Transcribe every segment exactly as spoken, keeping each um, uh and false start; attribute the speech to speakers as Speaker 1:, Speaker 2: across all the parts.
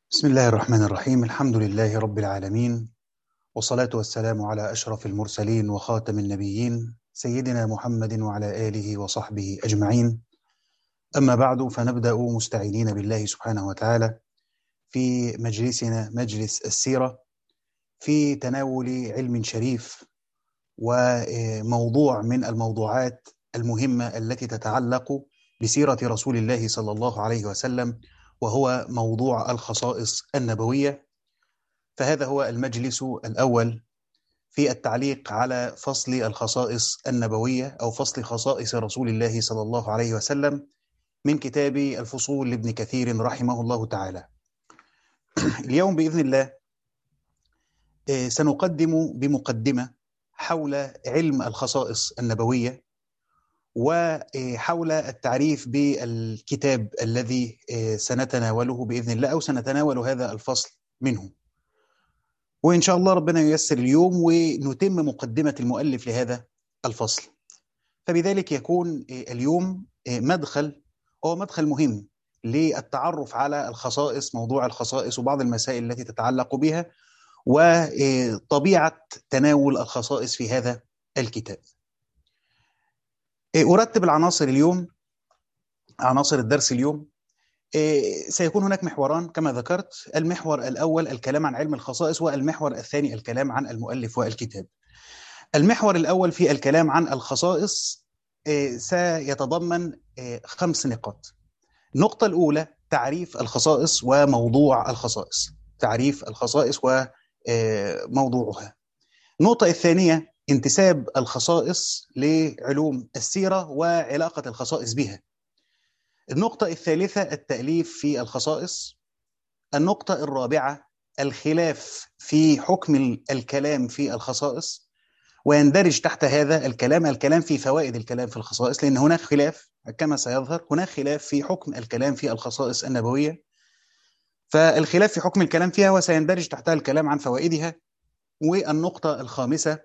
Speaker 1: بسم الله الرحمن الرحيم. الحمد لله رب العالمين، والصلاة والسلام على أشرف المرسلين وخاتم النبيين سيدنا محمد وعلى آله وصحبه أجمعين. أما بعد، فنبدأ مستعينين بالله سبحانه وتعالى في مجلسنا مجلس السيرة في تناول علم شريف وموضوع من الموضوعات المهمة التي تتعلق بسيرة رسول الله صلى الله عليه وسلم، وهو موضوع الخصائص النبوية. فهذا هو المجلس الأول في التعليق على فصل الخصائص النبوية أو فصل خصائص رسول الله صلى الله عليه وسلم من كتاب الفصول لابن كثير رحمه الله تعالى. اليوم بإذن الله سنقدم بمقدمة حول علم الخصائص النبوية وحول التعريف بالكتاب الذي سنتناوله بإذن الله أو سنتناول هذا الفصل منه، وإن شاء الله ربنا ييسر اليوم ونتم مقدمة المؤلف لهذا الفصل. فبذلك يكون اليوم مدخل هو مدخل مهم للتعرف على الخصائص، موضوع الخصائص وبعض المسائل التي تتعلق بها وطبيعة تناول الخصائص في هذا الكتاب. أرتب العناصر اليوم، عناصر الدرس اليوم. سيكون هناك محوران كما ذكرت: المحور الأول الكلام عن علم الخصائص، والمحور الثاني الكلام عن المؤلف والكتاب. المحور الأول في الكلام عن الخصائص سيتضمن خمس نقاط. النقطة الأولى تعريف الخصائص وموضوع الخصائص، تعريف الخصائص وموضوعها. النقطة الثانية انتساب الخصائص لعلوم السيرة وعلاقة الخصائص بها. النقطة الثالثة التأليف في الخصائص. النقطة الرابعة الخلاف في حكم الكلام في الخصائص، ويندرج تحت هذا الكلام الكلام في فوائد الكلام في الخصائص، لأن هناك خلاف كما سيظهر، هناك خلاف في حكم الكلام في الخصائص النبوية، فالخلاف في حكم الكلام فيها وسيندرج تحتها الكلام عن فوائدها. والنقطة الخامسة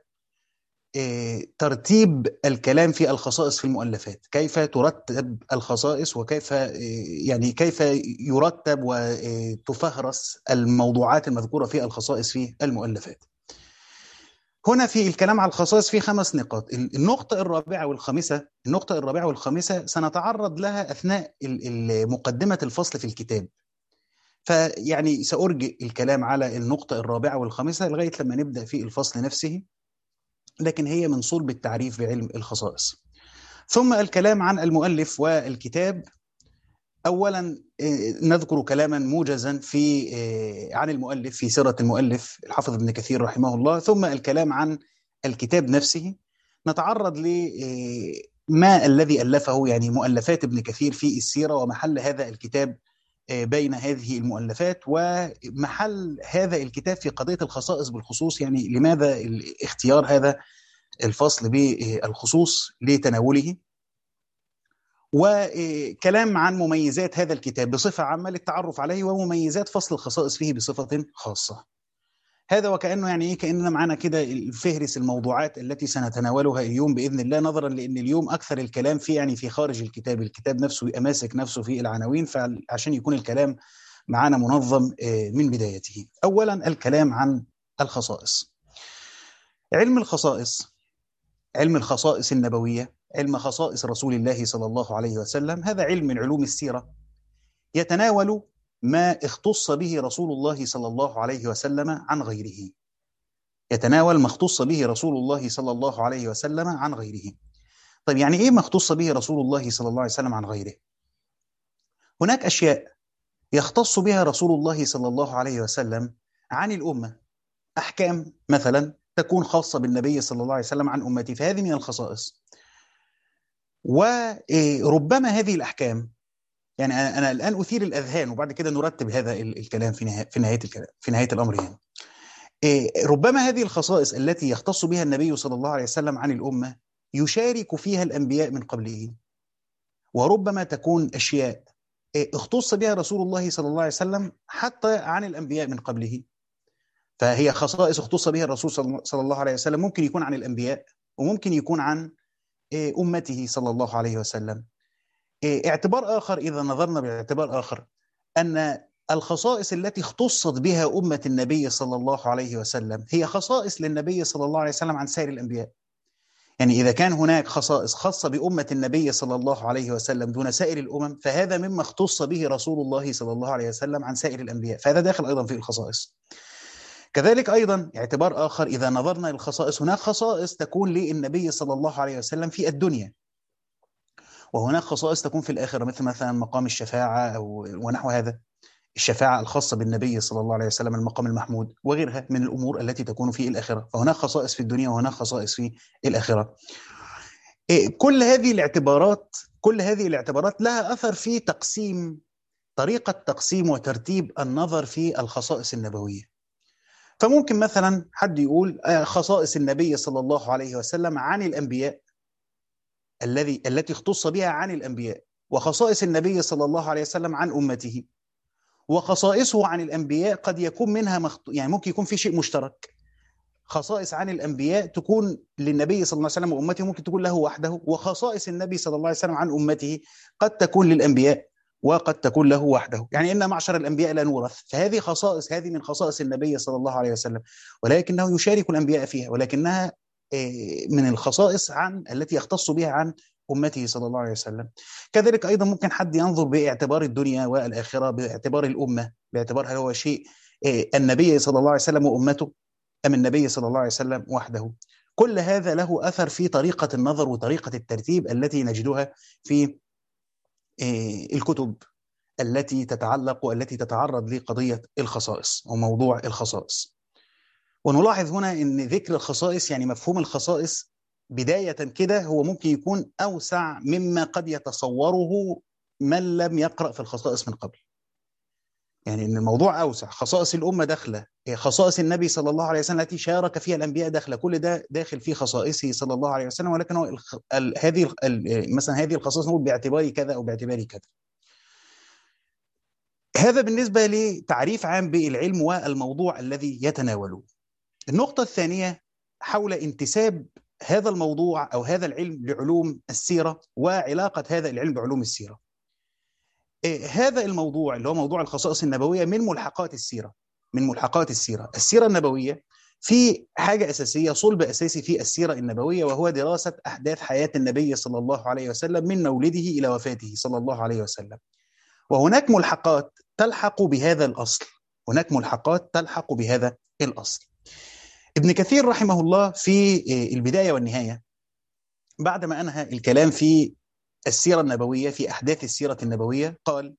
Speaker 1: ترتيب الكلام في الخصائص في المؤلفات، كيف ترتب الخصائص وكيف يعني كيف يرتب وتفهرس الموضوعات المذكورة في الخصائص في المؤلفات. هنا في الكلام على الخصائص في خمس نقاط. النقطة الرابعة والخامسة النقطة الرابعة والخامسة سنتعرض لها أثناء مقدمة الفصل في الكتاب، فيعني سأرجئ الكلام على النقطة الرابعة والخامسة لغاية لما نبدأ في الفصل نفسه، لكن هي من صلب التعريف بعلم الخصائص. ثم الكلام عن المؤلف والكتاب. أولا نذكر كلاما موجزا في عن المؤلف في سيرة المؤلف الحافظ ابن كثير رحمه الله، ثم الكلام عن الكتاب نفسه. نتعرض لما الذي ألفه، يعني مؤلفات ابن كثير في السيرة ومحل هذا الكتاب بين هذه المؤلفات، ومحل هذا الكتاب في قضية الخصائص بالخصوص، يعني لماذا اختيار هذا الفصل بالخصوص لتناوله. وكلام عن مميزات هذا الكتاب بصفة عامة للتعرف عليه، ومميزات فصل الخصائص فيه بصفة خاصة. هذا وكأنه يعني إيه كأننا معنا كده الفهرس الموضوعات التي سنتناولها اليوم بإذن الله، نظرا لأن اليوم أكثر الكلام في يعني في خارج الكتاب، الكتاب نفسه ماسك نفسه في العناوين، فعشان يكون الكلام معنا منظم من بدايته. أولا الكلام عن الخصائص. علم الخصائص، علم الخصائص النبوية، علم خصائص رسول الله صلى الله عليه وسلم، هذا علم من علوم السيرة يتناول ما اختص به رسول الله صلى الله عليه وسلم عن غيره، يتناول ما اختص به رسول الله صلى الله عليه وسلم عن غيره. طيب يعني ايه ما اختص به رسول الله صلى الله عليه وسلم عن غيره؟ هناك أشياء يختص بها رسول الله صلى الله عليه وسلم عن الأمة، أحكام مثلا تكون خاصة بالنبي صلى الله عليه وسلم عن أمته، فهذه من الخصائص. وربما هذه الأحكام، يعني أنا الآن أثير الأذهان وبعد كده نرتب هذا الكلام في نهاية في نهاية الكلام في نهاية الأمر. يعني ربما هذه الخصائص التي يختص بها النبي صلى الله عليه وسلم عن الأمة يشارك فيها الأنبياء من قبله، وربما تكون أشياء اختص بها رسول الله صلى الله عليه وسلم حتى عن الأنبياء من قبله، فهي خصائص اختص بها الرسول صلى الله عليه وسلم، ممكن يكون عن الأنبياء وممكن يكون عن أمته صلى الله عليه وسلم. اعتبار آخر إذا نظرنا باعتبار آخر، أن الخصائص التي اختصت بها أمة النبي صلى الله عليه وسلم هي خصائص للنبي صلى الله عليه وسلم عن سائر الأنبياء. يعني إذا كان هناك خصائص خاصة بأمة النبي صلى الله عليه وسلم دون سائر الأمم، فهذا مما اختص به رسول الله صلى الله عليه وسلم عن سائر الأنبياء، فهذا داخل أيضا في الخصائص. كذلك أيضا اعتبار آخر، إذا نظرنا للخصائص، هناك خصائص تكون للنبي صلى الله عليه وسلم في الدنيا، وهناك خصائص تكون في الآخرة، مثل مثلا مقام الشفاعة أو ونحو هذا، الشفاعة الخاصة بالنبي صلى الله عليه وسلم، المقام المحمود، وغيرها من الأمور التي تكون في الآخرة. فهناك خصائص في الدنيا وهناك خصائص في الآخرة. كل هذه الاعتبارات كل هذه الاعتبارات لها أثر في تقسيم، طريقة تقسيم وترتيب النظر في الخصائص النبوية. فممكن مثلا حد يقول خصائص النبي صلى الله عليه وسلم عن الأنبياء، الذي التي اختص بها عن الأنبياء، وخصائص النبي صلى الله عليه وسلم عن أمته. وخصائصه عن الأنبياء قد يكون منها مخط... يعني ممكن يكون في شيء مشترك. خصائص عن الأنبياء تكون للنبي صلى الله عليه وسلم وأمته، ممكن تكون له وحده، وخصائص النبي صلى الله عليه وسلم عن أمته قد تكون للأنبياء وقد تكون له وحده. يعني إن معشر الأنبياء لا نورث، فهذه خصائص، هذه من خصائص النبي صلى الله عليه وسلم، ولكنه يشارك الأنبياء فيها، ولكنها من الخصائص عن التي يختص بها عن أمته صلى الله عليه وسلم. كذلك أيضا ممكن حد ينظر باعتبار الدنيا والآخرة، باعتبار الأمة، باعتبار هل هو شيء النبي صلى الله عليه وسلم وأمته أم النبي صلى الله عليه وسلم وحده. كل هذا له أثر في طريقة النظر وطريقة الترتيب التي نجدها في الكتب التي تتعلق والتي تتعرض لقضية الخصائص وموضوع الخصائص. ونلاحظ هنا أن ذكر الخصائص، يعني مفهوم الخصائص بداية كده، هو ممكن يكون أوسع مما قد يتصوره من لم يقرأ في الخصائص من قبل. يعني أن الموضوع أوسع، خصائص الأمة داخلة، خصائص النبي صلى الله عليه وسلم التي شارك فيها الأنبياء داخلة، كل ده داخل في خصائصه صلى الله عليه وسلم. ولكن هو الخ... ال... هذه ال... مثلا هذه الخصائص نقول باعتبار كذا أو باعتبار كذا. هذا بالنسبة لتعريف عام بالعلم والموضوع الذي يتناوله. النقطة الثانية حول انتساب هذا الموضوع أو هذا العلم لعلوم السيرة وعلاقة هذا العلم بعلوم السيرة. إيه هذا الموضوع اللي هو موضوع الخصائص النبوية من ملحقات السيرة، من ملحقات السيرة. السيرة النبوية في حاجة أساسية، صلب أساسي في السيرة النبوية، وهو دراسة أحداث حياة النبي صلى الله عليه وسلم من مولده إلى وفاته صلى الله عليه وسلم. وهناك ملحقات تلحق بهذا الأصل، هناك ملحقات تلحق بهذا الأصل. ابن كثير رحمه الله في البداية والنهاية، بعدما أنهى الكلام في السيرة النبوية، في أحداث السيرة النبوية، قال: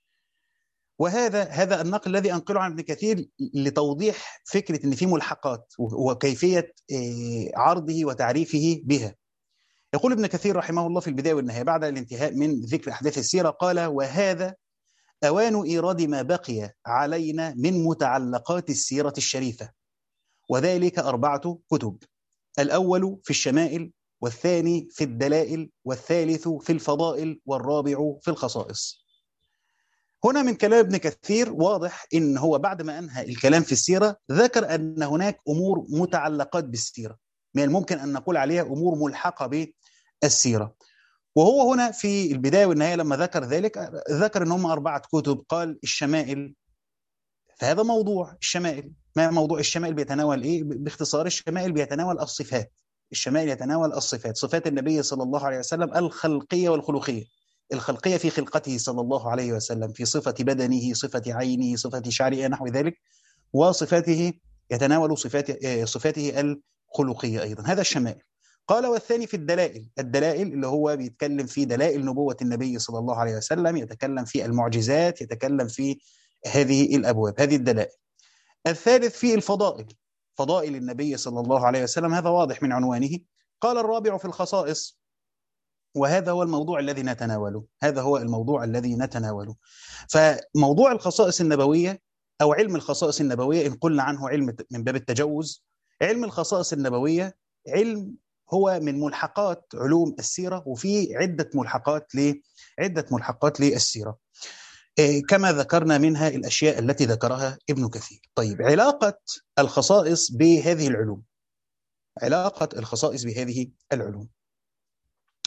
Speaker 1: وهذا هذا النقل الذي أنقله عن ابن كثير لتوضيح فكرة أن في ملحقات وكيفية عرضه وتعريفه بها. يقول ابن كثير رحمه الله في البداية والنهاية بعد الانتهاء من ذكر أحداث السيرة، قال: وهذا أوان إيراد ما بقي علينا من متعلقات السيرة الشريفة، وذلك أربعة كتب: الأول في الشمائل، والثاني في الدلائل، والثالث في الفضائل، والرابع في الخصائص. هنا من كلام ابن كثير واضح إن هو بعد ما أنهى الكلام في السيرة ذكر أن هناك أمور متعلقات بالسيرة، من الممكن أن نقول عليها أمور ملحقة بالسيرة. وهو هنا في البداية والنهاية لما ذكر ذلك ذكر أن هم أربعة كتب. قال: الشمائل، فهذا موضوع الشمائل. ما موضوع الشمائل؟ بيتناول إيه؟ باختصار، الشمائل بيتناول الصفات. الشمائل يتناول الصفات، صفات النبي صلى الله عليه وسلم الخلقية والخلقية. الخلقية في خلقته صلى الله عليه وسلم، في صفة بدنه، صفة عينه، صفة شعره، نحو ذلك، وصفاته يتناول صفات صفاته الخلقية أيضا. هذا الشمائل. قال: والثاني في الدلائل. الدلائل اللي هو بيتكلم في دلائل نبوة النبي صلى الله عليه وسلم، يتكلم في المعجزات، يتكلم في هذه الأبواب، هذه الدلائل. الثالث في الفضائل، فضائل النبي صلى الله عليه وسلم، هذا واضح من عنوانه. قال: الرابع في الخصائص، وهذا هو الموضوع الذي نتناوله، هذا هو الموضوع الذي نتناوله. فموضوع الخصائص النبوية أو علم الخصائص النبوية، إن قلنا عنه علم من باب التجوز، علم الخصائص النبوية علم هو من ملحقات علوم السيرة، وفي عدة ملحقات ل عدة ملحقات للسيرة كما ذكرنا منها الأشياء التي ذكرها ابن كثير. طيب، علاقة الخصائص بهذه العلوم، علاقة الخصائص بهذه العلوم.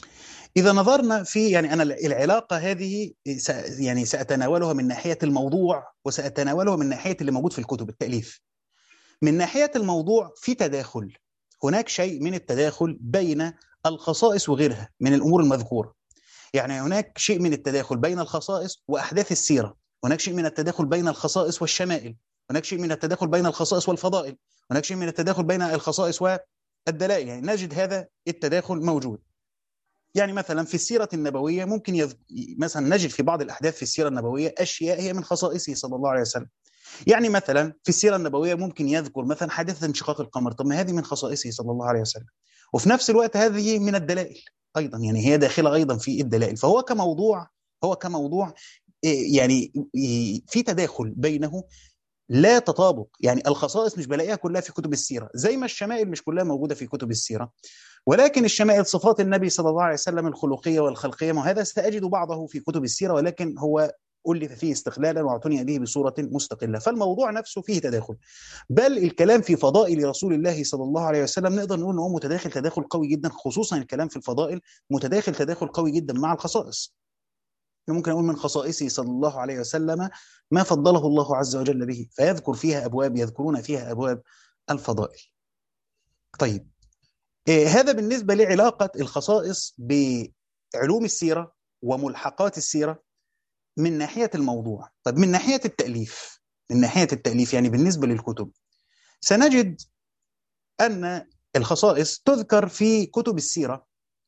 Speaker 1: إذا نظرنا في يعني أنا العلاقة هذه يعني سأتناولها من ناحية الموضوع وسأتناولها من ناحية اللي موجود في الكتب التأليف. من ناحية الموضوع في تداخل، هناك شيء من التداخل بين الخصائص وغيرها من الأمور المذكورة. يعني هناك شيء من التداخل بين الخصائص وأحداث السيرة، هناك شيء من التداخل بين الخصائص والشمائل، هناك شيء من التداخل بين الخصائص والفضائل، هناك شيء من التداخل بين الخصائص والدلائل. يعني نجد هذا التداخل موجود. يعني مثلا في السيرة النبوية ممكن يذ... مثلا نجد في بعض الأحداث في السيرة النبوية أشياء هي من خصائصه صلى الله عليه وسلم. يعني مثلا في السيرة النبوية ممكن يذكر مثلا حادثة انشقاق القمر، طب ما هذه من خصائصه صلى الله عليه وسلم، وفي نفس الوقت هذه من الدلائل أيضا، يعني هي داخلة أيضا في الدلائل. فهو كموضوع، هو كموضوع يعني في تداخل بينه، لا تطابق. يعني الخصائص مش بلاقيها كلها في كتب السيرة، زي ما الشمائل مش كلها موجودة في كتب السيرة. ولكن الشمائل صفات النبي صلى الله عليه وسلم الخلقية والخلقية، وهذا سأجد بعضه في كتب السيرة، ولكن هو ألف فيه استقلالا واعتني به بصورة مستقلة. فالموضوع نفسه فيه تداخل، بل الكلام في فضائل رسول الله صلى الله عليه وسلم نقدر نقول أنه متداخل تداخل قوي جدا، خصوصا الكلام في الفضائل متداخل تداخل قوي جدا مع الخصائص. ممكن أقول من خصائصه صلى الله عليه وسلم ما فضله الله عز وجل به، فيذكر فيها أبواب، يذكرون فيها أبواب الفضائل. طيب، هذا بالنسبة لعلاقة الخصائص بعلوم السيرة وملحقات السيرة من ناحية الموضوع. طيب من ناحية التأليف، من ناحية التأليف يعني بالنسبة للكتب، سنجد أن الخصائص تذكر في كتب السيرة،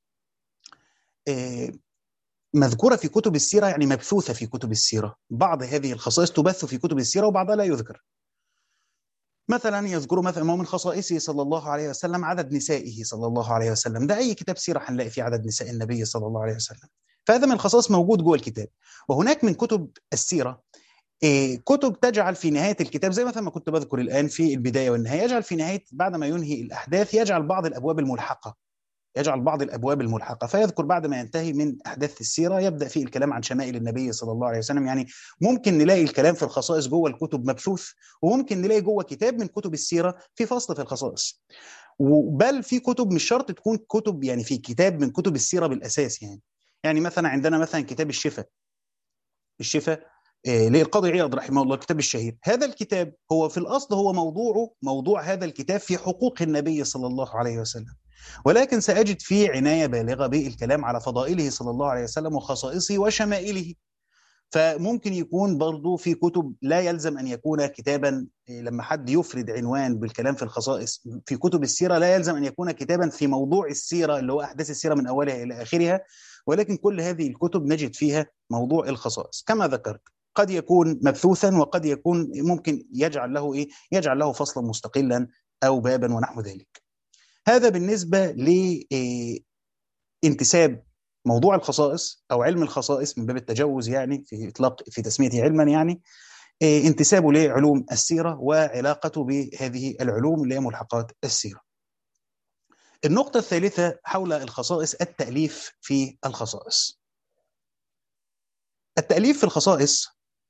Speaker 1: مذكورة في كتب السيرة، يعني مبثوثة في كتب السيرة. بعض هذه الخصائص تبث في كتب السيرة وبعضها لا يذكر. مثلا يذكر مثلا من خصائصه صلى الله عليه وسلم عدد نسائه صلى الله عليه وسلم، ده أي كتاب سيرة هنلاقي فيه عدد نساء النبي صلى الله عليه وسلم، فهذا من الخصائص موجود جوه الكتاب. وهناك من كتب السيرة إيه كتب تجعل في نهاية الكتاب، زي مثلا ما كنت بذكر الآن في البداية والنهاية، يجعل في نهاية بعد ما ينهي الأحداث يجعل بعض الأبواب الملحقة، يجعل بعض الأبواب الملحقة، فيذكر بعد ما ينتهي من أحداث السيرة يبدأ فيه الكلام عن شمائل النبي صلى الله عليه وسلم. يعني ممكن نلاقي الكلام في الخصائص جوه الكتب مبثوث، وممكن نلاقي جوه كتاب من كتب السيرة في فصل في الخصائص. بل في كتب مش شرط تكون كتب يعني في كتاب من كتب السيرة بالأساس. يعني يعني مثلا عندنا مثلا كتاب الشفاء، الشفاء آه للقاضي عياض رحمه الله، الكتاب الشهير. هذا الكتاب هو في الأصل هو موضوعه موضوع هذا الكتاب في حقوق النبي صلى الله عليه وسلم، ولكن سأجد فيه عناية بالغة بالكلام على فضائله صلى الله عليه وسلم وخصائصه وشمائله. فممكن يكون برضو في كتب لا يلزم أن يكون كتابا، لما حد يفرد عنوان بالكلام في الخصائص في كتب السيرة لا يلزم أن يكون كتابا في موضوع السيرة اللي هو أحداث السيرة من أولها إلى آخرها، ولكن كل هذه الكتب نجد فيها موضوع الخصائص كما ذكرت. قد يكون مبثوثا وقد يكون ممكن يجعل له إيه؟ يجعل له فصلا مستقلا أو بابا ونحو ذلك. هذا بالنسبة لانتساب موضوع الخصائص أو علم الخصائص من باب التجوز، يعني في إطلاق في تسميته علما، يعني انتسابه لعلوم السيرة وعلاقته بهذه العلوم اللي هي ملحقات السيرة. النقطة الثالثة حول الخصائص، التأليف في الخصائص. التأليف في الخصائص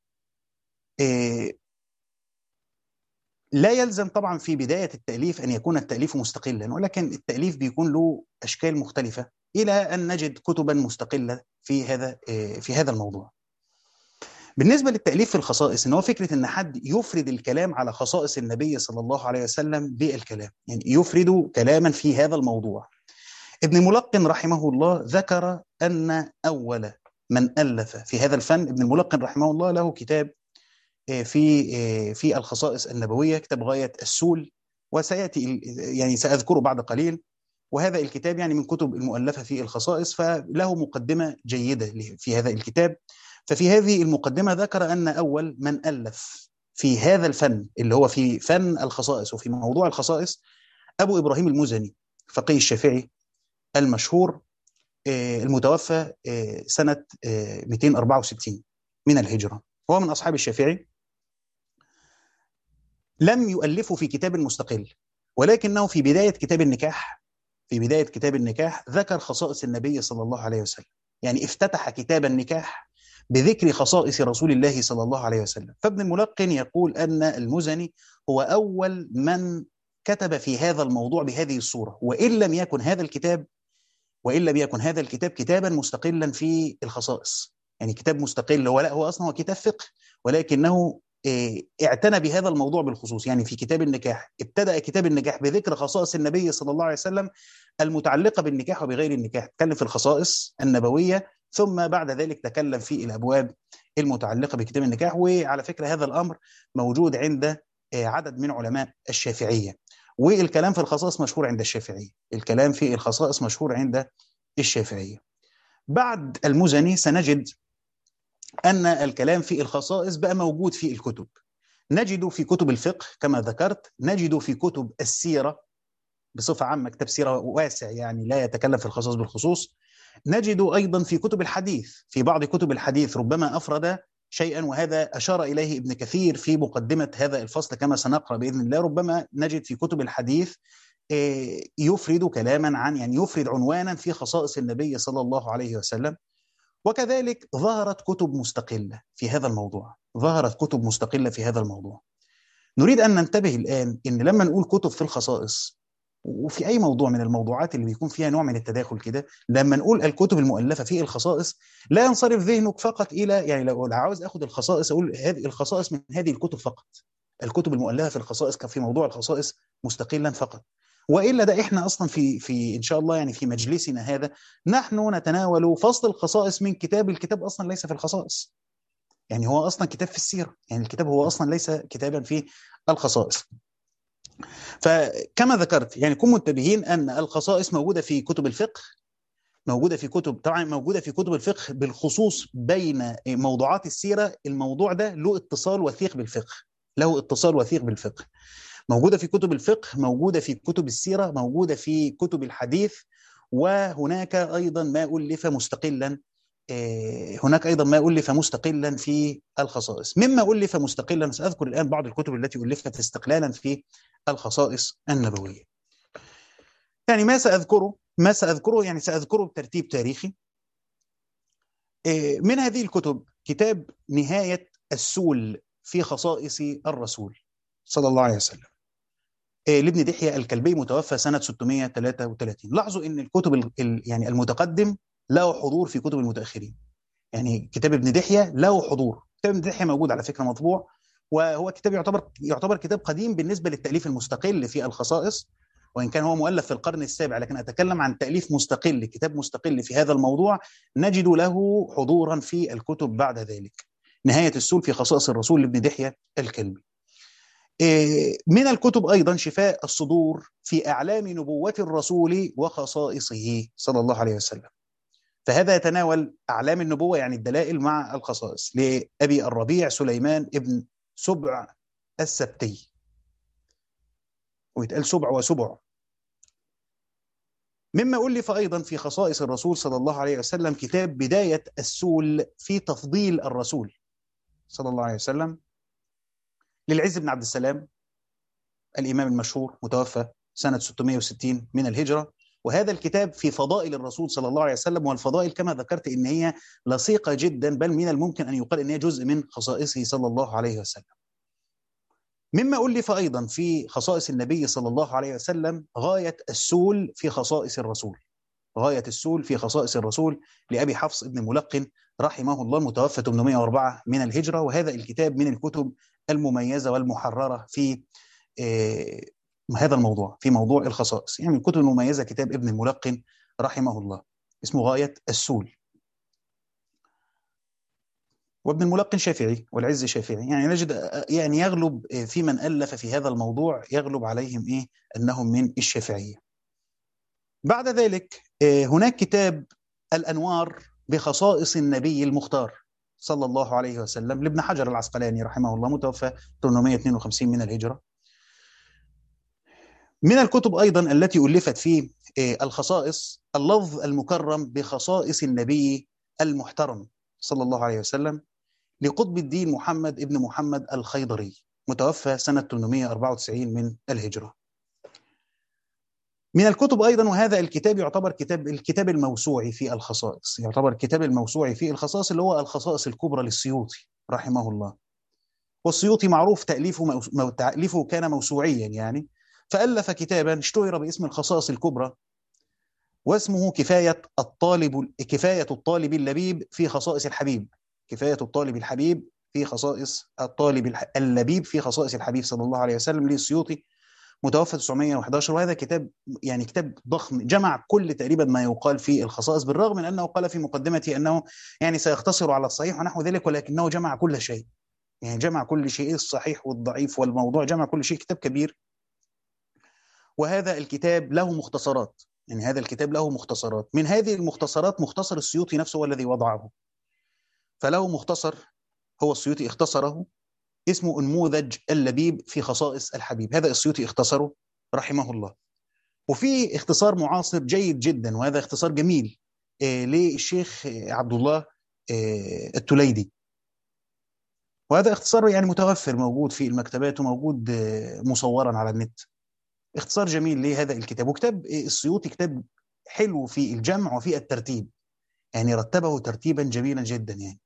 Speaker 1: لا يلزم طبعا في بداية التأليف أن يكون التأليف مستقلا، ولكن التأليف بيكون له أشكال مختلفة إلى أن نجد كتبا مستقلة في هذا في هذا الموضوع. بالنسبة للتأليف في الخصائص، إن هو فكرة أن حد يفرد الكلام على خصائص النبي صلى الله عليه وسلم بالكلام، يعني يفرد كلاما في هذا الموضوع. ابن ملقن رحمه الله ذكر أن أول من ألف في هذا الفن، ابن ملقن رحمه الله له كتاب في في الخصائص النبوية، كتاب غاية السول، وسيأتي يعني سأذكره بعد قليل. وهذا الكتاب يعني من كتب المؤلفة في الخصائص، فله مقدمة جيدة في هذا الكتاب. ففي هذه المقدمة ذكر أن أول من ألف في هذا الفن اللي هو في فن الخصائص وفي موضوع الخصائص أبو إبراهيم المزني، فقيه الشافعي المشهور، المتوفى سنة مئتين وأربعة وستين من الهجرة، هو من أصحاب الشافعي. لم يؤلفه في كتاب مستقل، ولكنه في بداية كتاب النكاح في بداية كتاب النكاح ذكر خصائص النبي صلى الله عليه وسلم، يعني افتتح كتاب النكاح بذكر خصائص رسول الله صلى الله عليه وسلم. فابن الملقن يقول أن المزني هو أول من كتب في هذا الموضوع بهذه الصورة، وإن لم يكن هذا الكتاب وإن لم يكن هذا الكتاب كتابا مستقلا في الخصائص، يعني كتاب مستقل، هو لا هو أصلا هو كتاب فقه، ولكنه اعتنى بهذا الموضوع بالخصوص. يعني في كتاب النكاح ابتدأ كتاب النكاح بذكر خصائص النبي صلى الله عليه وسلم المتعلقة بالنكاح وبغير النكاح، تكلم في الخصائص النبوية، ثم بعد ذلك تكلم في الأبواب المتعلقة بكتاب النكاح. وعلى فكرة هذا الأمر موجود عند عدد من علماء الشافعية، والكلام في الخصائص مشهور عند الشافعية، الكلام في الخصائص مشهور عند الشافعية. بعد المزني سنجد أن الكلام في الخصائص بقى موجود في الكتب، نجد في كتب الفقه كما ذكرت، نجد في كتب السيرة بصفة عامة، كتاب سيرة واسع يعني لا يتكلم في الخصائص بالخصوص، نجد أيضا في كتب الحديث، في بعض كتب الحديث ربما أفرد شيئا، وهذا أشار إليه ابن كثير في مقدمة هذا الفصل كما سنقرأ بإذن الله. ربما نجد في كتب الحديث يفرد كلاما عن، يعني يفرد عنوانا في خصائص النبي صلى الله عليه وسلم. وكذلك ظهرت كتب مستقلة في هذا الموضوع، ظهرت كتب مستقلة في هذا الموضوع. نريد أن ننتبه الآن إن لما نقول كتب في الخصائص وفي أي موضوع من الموضوعات اللي بيكون فيها نوع من التداخل كده، لما نقول الكتب المؤلفة في الخصائص لا ينصرف ذهنك فقط إلى، يعني لو عاوز أخذ الخصائص أقول هذه الخصائص من هذه الكتب فقط، الكتب المؤلفة في الخصائص في موضوع الخصائص مستقلا فقط. وإلا ده إحنا أصلا في في إن شاء الله يعني في مجلسنا هذا نحن نتناول فصل الخصائص من كتاب، الكتاب أصلا ليس في الخصائص، يعني هو أصلا كتاب في السيرة، يعني الكتاب هو أصلا ليس كتابا في الخصائص. فكما ذكرت يعني كن منتبهين أن الخصائص موجودة في كتب الفقه، موجودة في كتب، طبعا موجودة في كتب الفقه بالخصوص بين موضوعات السيرة، الموضوع ده له اتصال وثيق بالفقه، له اتصال وثيق بالفقه، موجودة في كتب الفقه، موجودة في كتب السيرة، موجودة في كتب الحديث، وهناك أيضا ما ألف مستقلا، هناك أيضا ما ألف مستقلا في الخصائص. مما ألف مستقلا سأذكر الآن بعض الكتب التي ألفت استقلالا في الخصائص النبوية. يعني ما سأذكره ما سأذكره يعني سأذكره بترتيب تاريخي. من هذه الكتب كتاب نهاية السول في خصائص الرسول صلى الله عليه وسلم لابن دحية الكلبي، متوفى سنة ستمائة وثلاثة وثلاثين. لاحظوا ان الكتب يعني المتقدم له حضور في كتب المتأخرين، يعني كتاب ابن دحية له حضور، كتاب ابن دحية موجود على فكرة مطبوع، وهو كتاب يعتبر يعتبر كتاب قديم بالنسبة للتأليف المستقل في الخصائص، وإن كان هو مؤلف في القرن السابع، لكن أتكلم عن تأليف مستقل، كتاب مستقل في هذا الموضوع نجد له حضورا في الكتب بعد ذلك. نهاية السول في خصائص الرسول لابن دحية الكلبي. من الكتب أيضا شفاء الصدور في أعلام نبوة الرسول وخصائصه صلى الله عليه وسلم، فهذا يتناول أعلام النبوة يعني الدلائل مع الخصائص، لأبي الربيع سليمان ابن سبع السبتي، ويتقال سبع وسبع. مما ألف أيضا في خصائص الرسول صلى الله عليه وسلم كتاب بداية السول في تفضيل الرسول صلى الله عليه وسلم للعز بن عبد السلام الإمام المشهور، متوفى سنة ستمائة وستين من الهجرة. وهذا الكتاب في فضائل الرسول صلى الله عليه وسلم، والفضائل كما ذكرت إن هي لصيقة جدا، بل من الممكن أن يقال إن هي جزء من خصائصه صلى الله عليه وسلم. مما ألف أيضا في خصائص النبي صلى الله عليه وسلم غاية السول في خصائص الرسول، غاية السول في خصائص الرسول لأبي حفص ابن ملقن رحمه الله، المتوفى ثمانمائة وأربعة من الهجرة. وهذا الكتاب من الكتب المميزة والمحررة في آه هذا الموضوع، في موضوع الخصائص، يعني من الكتب المميزة كتاب ابن الملقن رحمه الله اسمه غاية السول. وابن الملقن شافعي والعز شافعي، يعني نجد يعني يغلب في من ألف في هذا الموضوع يغلب عليهم إيه أنهم من الشافعية. بعد ذلك هناك كتاب الأنوار بخصائص النبي المختار صلى الله عليه وسلم لابن حجر العسقلاني رحمه الله، متوفى ثمانمائة واثنين وخمسين من الهجرة. من الكتب أيضا التي ألفت في الخصائص اللفظ المكرم بخصائص النبي المحترم صلى الله عليه وسلم لقطب الدين محمد ابن محمد الخيضري، متوفى سنة ثمانمائة وأربعة وتسعين من الهجرة. من الكتب أيضا، وهذا الكتاب يعتبر كتاب الكتاب الموسوعي في الخصائص، يعتبر الكتاب الموسوعي في الخصائص اللي هو الخصائص الكبرى للسيوطي رحمه الله. والسيوطي معروف تأليفه مو... تأليفه كان موسوعيا يعني، فألف كتابا اشتهر باسم الخصائص الكبرى، واسمه كفاية الطالب كفاية الطالب اللبيب في خصائص الحبيب. كفاية الطالب الحبيب في خصائص الطالب اللبيب في خصائص الحبيب صلى الله عليه وسلم للسيوطي، متوفى تسعمائة وأحد عشر. وهذا كتاب يعني كتاب ضخم، جمع كل تقريبا ما يقال في الخصائص، بالرغم من انه قال في مقدمته انه يعني سيختصر على الصحيح ونحو ذلك، ولكنه جمع كل شيء، يعني جمع كل شيء، الصحيح والضعيف والموضوع، جمع كل شيء. كتاب كبير. وهذا الكتاب له مختصرات، يعني هذا الكتاب له مختصرات. من هذه المختصرات مختصر السيوطي نفسه هو الذي وضعه، فله مختصر هو السيوطي اختصره، اسمه نموذج اللبيب في خصائص الحبيب. هذا السيوطي اختصره رحمه الله. وفي اختصار معاصر جيد جدا، وهذا اختصار جميل آه للشيخ عبد الله آه التليدي، وهذا اختصار يعني متوفر، موجود في المكتبات وموجود آه مصورا على النت. اختصار جميل لهذا الكتاب. وكتاب السيوطي كتاب حلو في الجمع وفي الترتيب، يعني رتبه ترتيبا جميلا جدا. يعني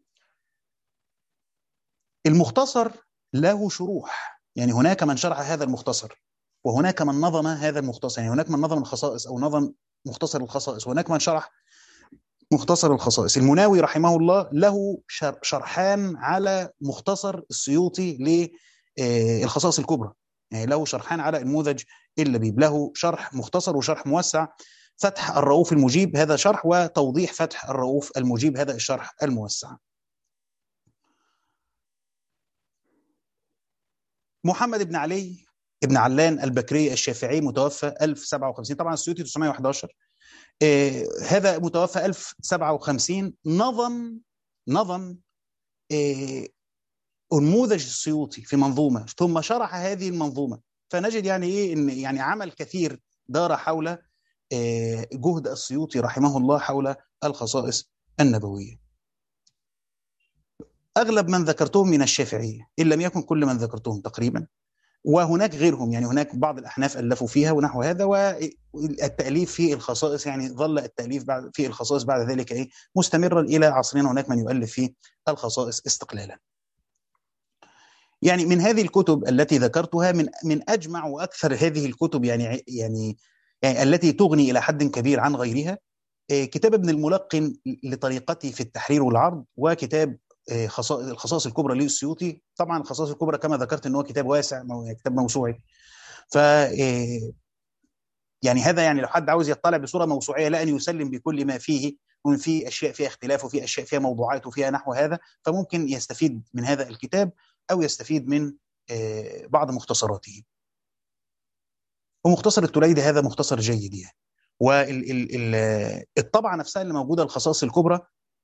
Speaker 1: المختصر له شروح، يعني هناك من شرح هذا المختصر، وهناك من نظم هذا المختصر، يعني هناك من نظم الخصائص أو نظم مختصر الخصائص، وهناك من شرح مختصر الخصائص. المناوي رحمه الله له شرحان على مختصر السيوطي للخصائص الكبرى، يعني له شرحان على نموذج اللبيب، له شرح مختصر وشرح موسع. فتح الرؤوف المجيب هذا شرح، وتوضيح فتح الرؤوف المجيب هذا الشرح الموسع. محمد بن علي ابن علان البكري الشافعي، متوفى ألف وسبعة وخمسين، طبعا السيوطي تسعمائة وأحد عشر، آه هذا متوفى ألف وسبعة وخمسين. نظم نظم آه نموذج السيوطي في منظومه، ثم شرح هذه المنظومه. فنجد يعني ايه ان يعني عمل كثير دار حول آه جهد السيوطي رحمه الله حول الخصائص النبويه. اغلب من ذكرتهم من الشافعيه، ان لم يكن كل من ذكرتهم تقريبا، وهناك غيرهم، يعني هناك بعض الأحناف ألفوا فيها ونحو هذا. والتأليف في الخصائص يعني ظل التأليف بعد في الخصائص بعد ذلك إيه مستمرا إلى عصرنا، هناك من يؤلف في الخصائص استقلالا. يعني من هذه الكتب التي ذكرتها، من من أجمع وأكثر هذه الكتب يعني يعني يعني التي تغني إلى حد كبير عن غيرها، كتاب ابن الملقن لطريقته في التحرير والعرض، وكتاب خصائص الخصائص الكبرى للسيوطي. طبعا الخصائص الكبرى كما ذكرت ان هو كتاب واسع، كتاب موسوعي. ف يعني هذا يعني لو حد عاوز يطلع بصوره موسوعيه، لا ان يسلم بكل ما فيه، ومن فيه اشياء فيها اختلاف، وفي اشياء فيها موضوعات وفيها نحو هذا، فممكن يستفيد من هذا الكتاب او يستفيد من بعض مختصراته. ومختصر التليدي هذا مختصر جيد يعني. والطبعه نفسها اللي موجوده الخصائص الكبرى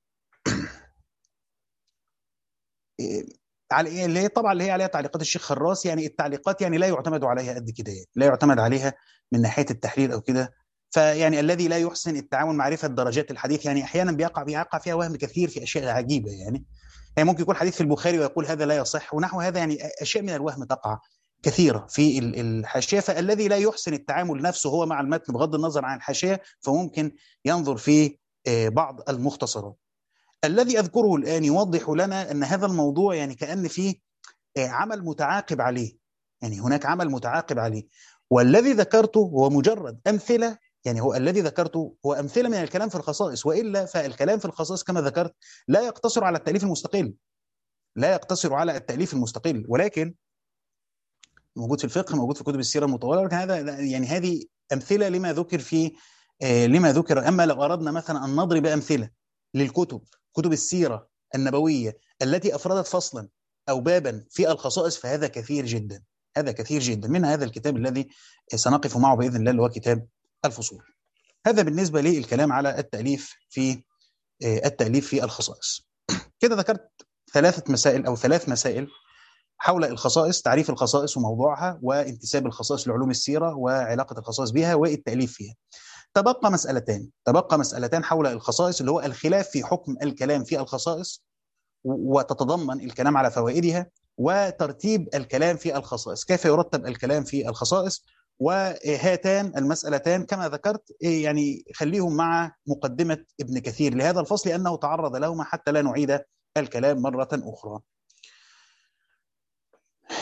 Speaker 1: على ايه، اللي هي طبعا اللي هي عليها تعليقات الشيخ خراس، يعني التعليقات يعني لا يعتمد عليها قد كده، يعني لا يعتمد عليها من ناحيه التحرير او كده. فيعني الذي لا يحسن التعامل معرفه درجات الحديث، يعني احيانا بيقع بيقع فيها وهم كثير في اشياء عجيبه. يعني يعني ممكن يكون حديث في البخاري ويقول هذا لا يصح ونحو هذا، يعني اشياء من الوهم تقع كثيره في الحاشيه. فالذي لا يحسن التعامل نفسه هو مع المتن بغض النظر عن الحاشيه، فممكن ينظر في بعض المختصرات. الذي أذكره الآن يوضح لنا أن هذا الموضوع يعني كأن فيه عمل متعاقب عليه، يعني هناك عمل متعاقب عليه. والذي ذكرته هو مجرد أمثلة، يعني هو الذي ذكرته هو أمثلة من الكلام في الخصائص، وإلا فالكلام في الخصائص كما ذكرت لا يقتصر على التأليف المستقل، لا يقتصر على التأليف المستقل، ولكن موجود في الفقه، موجود في كتب السيرة المطولة. ولكن هذا يعني هذه أمثلة لما ذكر في لما ذكر. أما لو أردنا مثلا أن نضرب أمثلة للكتب، كتب السيرة النبوية التي أفردت فصلا أو بابا في الخصائص، فهذا كثير جدا، هذا كثير جدا. من هذا الكتاب الذي سنقف معه بإذن الله اللي هو كتاب الفصول. هذا بالنسبة للكلام على التأليف في التأليف في الخصائص. كده ذكرت ثلاثة مسائل أو ثلاث مسائل حول الخصائص: تعريف الخصائص وموضوعها، وانتساب الخصائص لعلوم السيرة وعلاقة الخصائص بها، والتأليف فيها. تبقى مسألتان تبقى مسألتان حول الخصائص، اللي هو الخلاف في حكم الكلام في الخصائص، وتتضمن الكلام على فوائدها، وترتيب الكلام في الخصائص، كيف يرتب الكلام في الخصائص. وهاتان المسألتان كما ذكرت يعني خليهم مع مقدمة ابن كثير لهذا الفصل، لأنه تعرض لهما حتى لا نعيد الكلام مرة أخرى.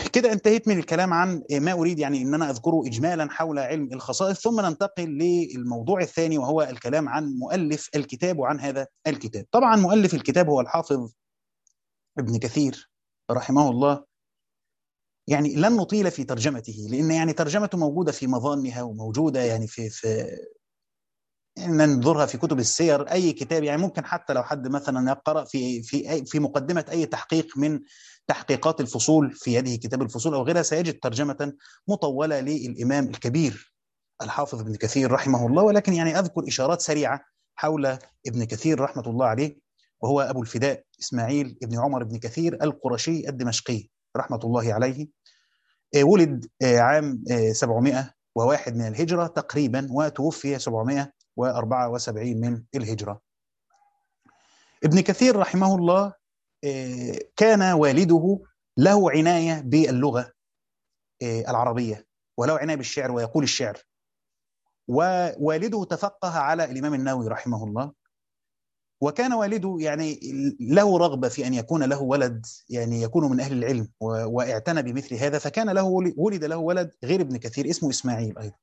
Speaker 1: كده انتهيت من الكلام عن ما أريد يعني أن أنا أذكره إجمالا حول علم الخصائص، ثم ننتقل للموضوع الثاني وهو الكلام عن مؤلف الكتاب وعن هذا الكتاب. طبعا مؤلف الكتاب هو الحافظ ابن كثير رحمه الله. يعني لن نطيل في ترجمته لأن يعني ترجمته موجودة في مظانها وموجودة يعني في في يعني ننظرها في كتب السير، أي كتاب يعني ممكن حتى لو حد مثلا يقرأ في في في مقدمة أي تحقيق من تحقيقات الفصول، في يده كتاب الفصول أو غيرها، سيجد ترجمة مطولة للإمام الكبير الحافظ ابن كثير رحمه الله. ولكن يعني أذكر إشارات سريعة حول ابن كثير رحمة الله عليه، وهو أبو الفداء إسماعيل ابن عمر ابن كثير القرشي الدمشقي رحمة الله عليه. ولد عام سبعمائة وواحد من الهجرة تقريبا، وتوفي سبعمائة وأربعة وسبعين من الهجرة. ابن كثير رحمه الله كان والده له عناية باللغة العربية وله عناية بالشعر ويقول الشعر، ووالده تفقه على الإمام النووي رحمه الله، وكان والده يعني له رغبة في أن يكون له ولد يعني يكون من أهل العلم، واعتنى بمثل هذا، فكان له ولد له ولد غير ابن كثير اسمه إسماعيل أيضا.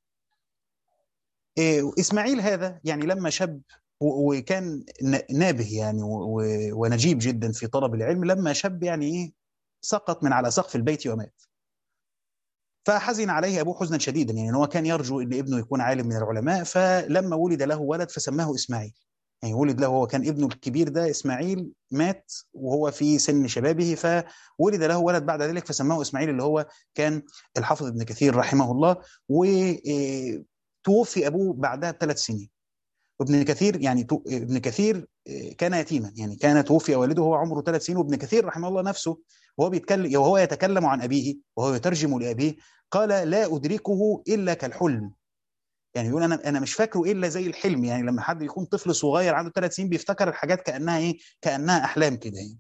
Speaker 1: إسماعيل هذا يعني لما شب وكان نابه يعني ونجيب جدا في طلب العلم، لما شب يعني إيه سقط من على سقف البيت ومات. فحزن عليه أبوه حزنا شديدا، يعني هو كان يرجو أن ابنه يكون عالم من العلماء، فلما ولد له ولد فسماه إسماعيل. يعني ولد له، هو كان ابنه الكبير ده إسماعيل مات وهو في سن شبابه، فولد له ولد بعد ذلك فسماه إسماعيل، اللي هو كان الحافظ ابن كثير رحمه الله. وتوفي أبوه بعدها بثلاث سنين. وابن كثير يعني ابن كثير كان يتيما، يعني كان توفي والده وهو عمره ثلاث سنين. وابن كثير رحمه الله نفسه وهو بيتكلم وهو يتكلم عن أبيه وهو يترجم لأبيه قال: لا أدركه إلا كالحلم. يعني يقول انا انا مش فاكره الا زي الحلم، يعني لما حد يكون طفل صغير عنده ثلاث سنين بيفتكر الحاجات كانها ايه كانها احلام كده يعني.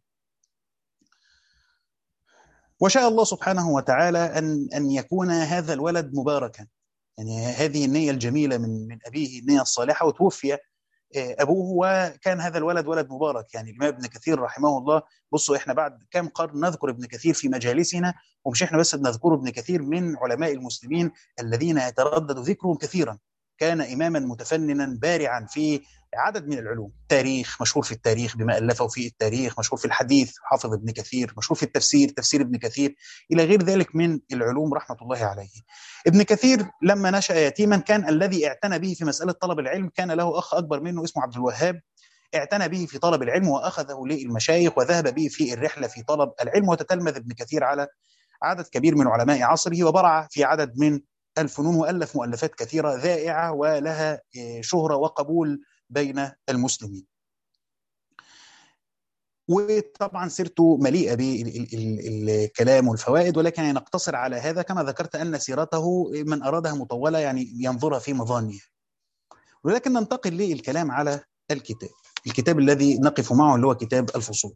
Speaker 1: وشاء الله سبحانه وتعالى ان ان يكون هذا الولد مباركا، يعني هذه النيه الجميله من من ابيه، النيه الصالحه، وتوفي ابوه وكان هذا الولد ولد مبارك. يعني الامام ابن كثير رحمه الله، بصوا احنا بعد كم قرن نذكر ابن كثير في مجالسنا، ومش احنا بس بنذكره، ابن كثير من علماء المسلمين الذين يتردد ذكرهم كثيرا. كان إماما متفننا بارعا في عدد من العلوم، تاريخ مشهور في التاريخ بما ألفه في التاريخ، مشهور في الحديث حافظ ابن كثير، مشهور في التفسير تفسير ابن كثير، إلى غير ذلك من العلوم رحمة الله عليه. ابن كثير لما نشأ يتيما كان الذي اعتنى به في مسألة طلب العلم، كان له أخ أكبر منه اسمه عبد الوهاب، اعتنى به في طلب العلم وأخذه للمشايخ وذهب به في الرحلة في طلب العلم، وتتلمذ ابن كثير على عدد كبير من علماء عصره، وبرع في عدد من الفنون، وألف مؤلفات كثيرة ذائعة ولها شهرة وقبول بين المسلمين. وطبعا سيرته مليئة بالكلام والفوائد، ولكن نقتصر على هذا. كما ذكرت أن سيرته من أرادها مطولة يعني ينظرها في مظانها، ولكن ننتقل للكلام على الكتاب الكتاب الذي نقف معه اللي هو كتاب الفصول.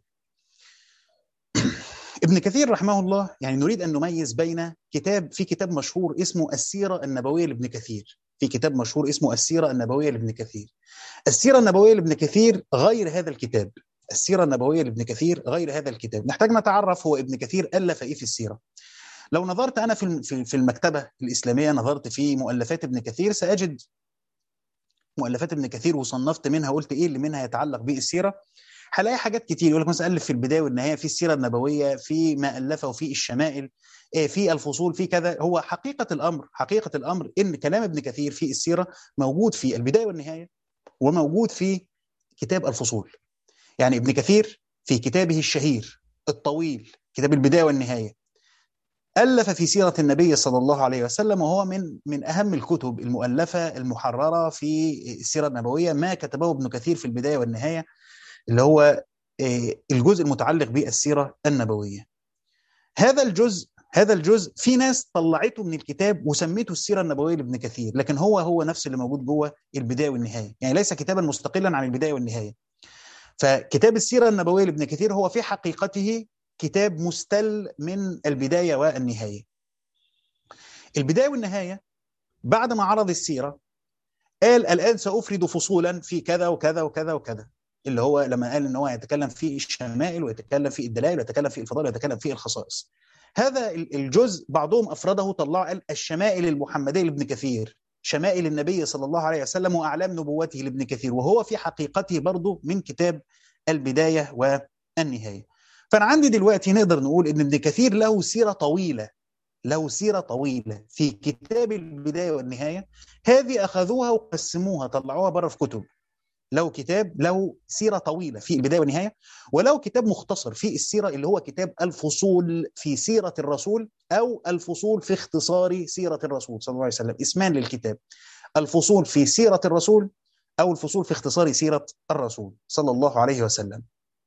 Speaker 1: ابن كثير رحمه الله يعني نريد أن نميز بين كتاب في كتاب مشهور اسمه السيرة النبوية لابن كثير في كتاب مشهور اسمه السيرة النبوية لابن كثير السيرة النبوية لابن كثير غير هذا الكتاب. السيرة النبوية لابن كثير غير هذا الكتاب. نحتاج نتعرف هو ابن كثير ألف إيه في السيرة. لو نظرت أنا في في المكتبة الإسلامية، نظرت في مؤلفات ابن كثير، سأجد مؤلفات ابن كثير وصنفت منها، قلت إيه اللي منها يتعلق بالسيرة، هلاقي حاجات كتير. يقول لك مثلا ألف في البداية والنهاية، في السيرة النبوية، في ما ألفه في الشمائل، في الفصول، في كذا. هو حقيقة الأمر حقيقة الأمر إن كلام ابن كثير في السيرة موجود في البداية والنهاية وموجود في كتاب الفصول. يعني ابن كثير في كتابه الشهير الطويل كتاب البداية والنهاية ألف في سيرة النبي صلى الله عليه وسلم، وهو من من أهم الكتب المؤلفة المحررة في السيرة النبوية ما كتبه ابن كثير في البداية والنهاية، اللي هو الجزء المتعلق بالسيرة النبوية. هذا الجزء هذا الجزء في ناس طلعته من الكتاب وسميته السيرة النبوية لابن كثير، لكن هو هو نفس اللي موجود جوه البداية والنهاية، يعني ليس كتابا مستقلا عن البداية والنهاية. فكتاب السيرة النبوية لابن كثير هو في حقيقته كتاب مستل من البداية والنهاية. البداية والنهاية بعد ما عرض السيرة قال الآن سأفرد فصولا في كذا وكذا وكذا وكذا، اللي هو لما قال ان هو يتكلم في الشمائل ويتكلم في الدلائل ويتكلم في الفضائل ويتكلم في الخصائص. هذا الجزء بعضهم أفرده طلعوا الشمائل المحمدية لابن كثير، شمائل النبي صلى الله عليه وسلم وأعلام نبوته لابن كثير، وهو في حقيقته برضه من كتاب البداية والنهاية. فأنا عندي دلوقتي نقدر نقول إن ابن كثير له سيرة طويلة، له سيرة طويلة في كتاب البداية والنهاية. هذه أخذوها وقسموها طلعوها بره في كتب. له كتاب له سيرة طويلة في البداية والنهاية، وله كتاب مختصر في السيرة اللي هو كتاب الفصول في سيرة الرسول، أو الفصول في اختصار سيرة الرسول صلى الله عليه وسلم. اسمان للكتاب: الفصول في سيرة الرسول، أو الفصول في اختصار سيرة الرسول صلى الله عليه وسلم.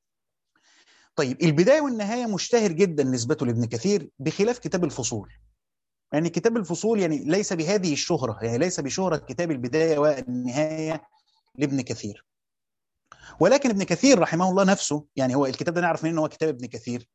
Speaker 1: طيب البداية والنهاية مشتهر جدا نسبته لابن كثير، بخلاف كتاب الفصول. يعني كتاب الفصول يعني ليس بهذه الشهرة، يعني ليس بشهرة كتاب البداية والنهاية لابن كثير. ولكن ابن كثير رحمه الله نفسه، يعني هو الكتاب ده نعرف منين ان هو كتاب ابن كثير؟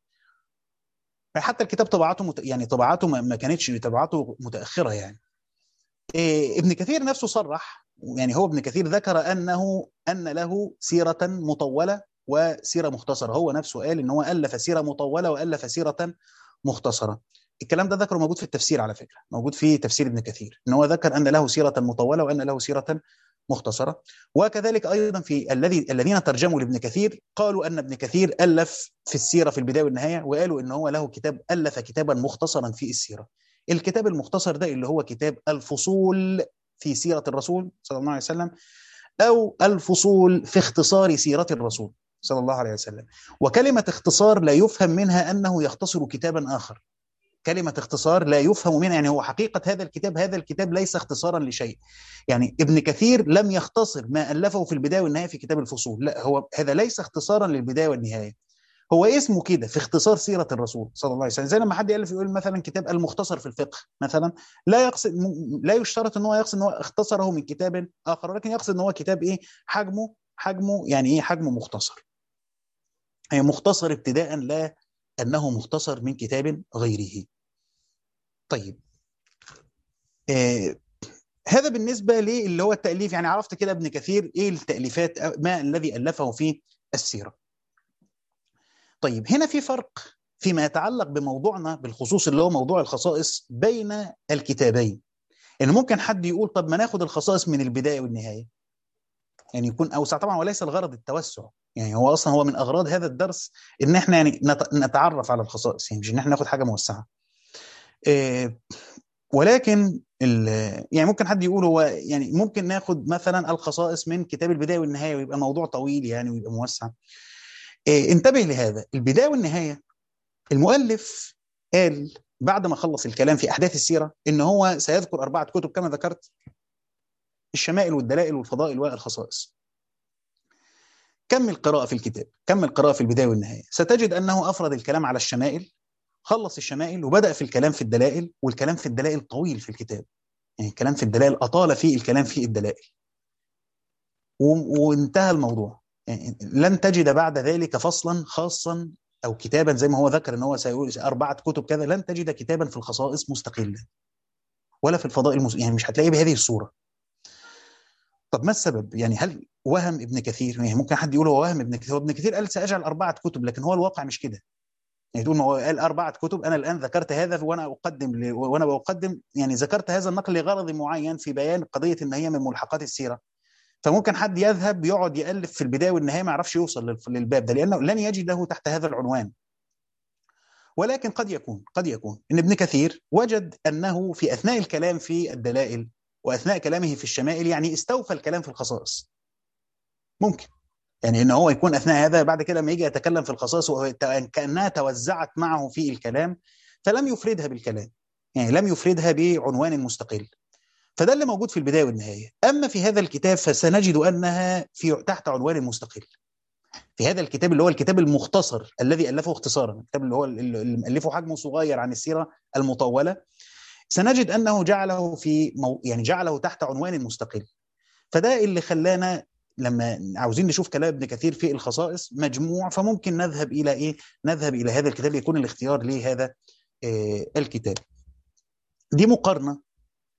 Speaker 1: حتى الكتاب طبعاته مت... يعني طبعاته ما كانتش طبعاته متأخرة يعني. إيه ابن كثير نفسه صرح، يعني هو ابن كثير ذكر انه ان له سيرة مطولة وسيرة مختصرة. هو نفسه قال ان هو ألف سيرة مطولة وألف سيرة مختصرة. الكلام ده ذكره موجود في التفسير على فكرة، موجود في تفسير ابن كثير، ان هو ذكر ان له سيرة مطولة وان له سيرة مختصرة. وكذلك أيضا في الذي الذين ترجموا لابن كثير قالوا أن ابن كثير ألف في السيرة في البداية والنهاية، وقالوا أن هو له كتاب ألف كتابا مختصرا في السيرة. الكتاب المختصر ده اللي هو كتاب الفصول في سيرة الرسول صلى الله عليه وسلم، أو الفصول في اختصار سيرة الرسول صلى الله عليه وسلم. وكلمة اختصار لا يفهم منها أنه يختصر كتابا آخر. كلمة اختصار لا يفهم منها، يعني هو حقيقة هذا الكتاب، هذا الكتاب ليس اختصارا لشيء. يعني ابن كثير لم يختصر ما ألفه في البداية والنهاية في كتاب الفصول، لا، هو هذا ليس اختصارا للبداية والنهاية، هو اسمه كده في اختصار سيرة الرسول صلى الله عليه وسلم. زي لما حد يألف يقول مثلا كتاب المختصر في الفقه مثلا، لا يقصد، لا يشترط ان هو يقصد ان هو اختصره من كتاب آخر، ولكن يقصد ان هو كتاب ايه حجمه، حجمه يعني ايه حجمه مختصر، هي مختصر ابتداء، لا أنه مختصر من كتاب غيره. طيب آه هذا بالنسبة لي اللي هو التأليف، يعني عرفت كده ابن كثير ايه التأليفات، ما الذي ألفه في السيرة. طيب هنا في فرق فيما يتعلق بموضوعنا بالخصوص اللي هو موضوع الخصائص بين الكتابين. ان ممكن حد يقول طب ما ناخد الخصائص من البداية والنهاية، يعني يكون أوسع طبعا، وليس الغرض التوسع، يعني هو أصلا هو من أغراض هذا الدرس ان احنا يعني نتعرف على الخصائص، يعني مش ان احنا ناخد حاجة موسعة. إيه ولكن يعني ممكن حد يقول هو يعني ممكن ناخد مثلا الخصائص من كتاب البداية والنهاية ويبقى موضوع طويل يعني ويبقى موسع. إيه انتبه لهذا، البداية والنهاية المؤلف قال بعد ما خلص الكلام في أحداث السيرة إن هو سيذكر أربعة كتب كما ذكرت: الشمائل والدلائل والفضائل والخصائص. كمل قراءة في الكتاب، كمل قراءة في البداية والنهاية، ستجد أنه أفرد الكلام على الشمائل، خلص الشمائل وبدأ في الكلام في الدلائل، والكلام في الدلائل طويل في الكتاب، يعني الكلام في الدلائل أطال فيه الكلام في الدلائل وانتهى الموضوع. يعني لن تجد بعد ذلك فصلا خاصا أو كتابا زي ما هو ذكر ان هو سيقول أربعة كتب كذا، لن تجد كتابا في الخصائص مستقلا ولا في الفضائل مس... يعني مش هتلاقيه بهذه الصورة. طب ما السبب؟ يعني هل وهم ابن كثير؟ يعني ممكن حد يقول هو وهم ابن كثير، هو ابن كثير قال سأجعل أربعة كتب، لكن هو الواقع مش كده. يعني تقول ما هو قال أربعة كتب، أنا الآن ذكرت هذا وأنا أقدم ل... وأنا بقدم يعني ذكرت هذا النقل لغرض معين في بيان قضية إن هي من ملحقات السيرة. فممكن حد يذهب يقعد يألف في البداية والنهاية ما يعرفش يوصل للباب ده، لأنه لن يجد له تحت هذا العنوان. ولكن قد يكون قد يكون إن ابن كثير وجد أنه في أثناء الكلام في الدلائل وأثناء كلامه في الشمائل يعني استوفى الكلام في الخصائص. ممكن يعني إن هو يكون أثناء هذا بعد كده لما يجي يتكلم في الخصائص كأنها توزعت معه في الكلام، فلم يفردها بالكلام، يعني لم يفردها بعنوان مستقل. فده اللي موجود في البداية والنهاية. أما في هذا الكتاب فسنجد أنها في تحت عنوان مستقل. في هذا الكتاب اللي هو الكتاب المختصر الذي ألفه اختصارا، الكتاب اللي هو اللي ألفه حجمه صغير عن السيرة المطولة، سنجد أنه جعله في مو يعني جعله تحت عنوان مستقل. فده اللي خلانا لما عاوزين نشوف كلام ابن كثير في الخصائص مجموع، فممكن نذهب إلى إيه؟ نذهب إلى هذا الكتاب، يكون الاختيار لهذا آه الكتاب. دي مقارنة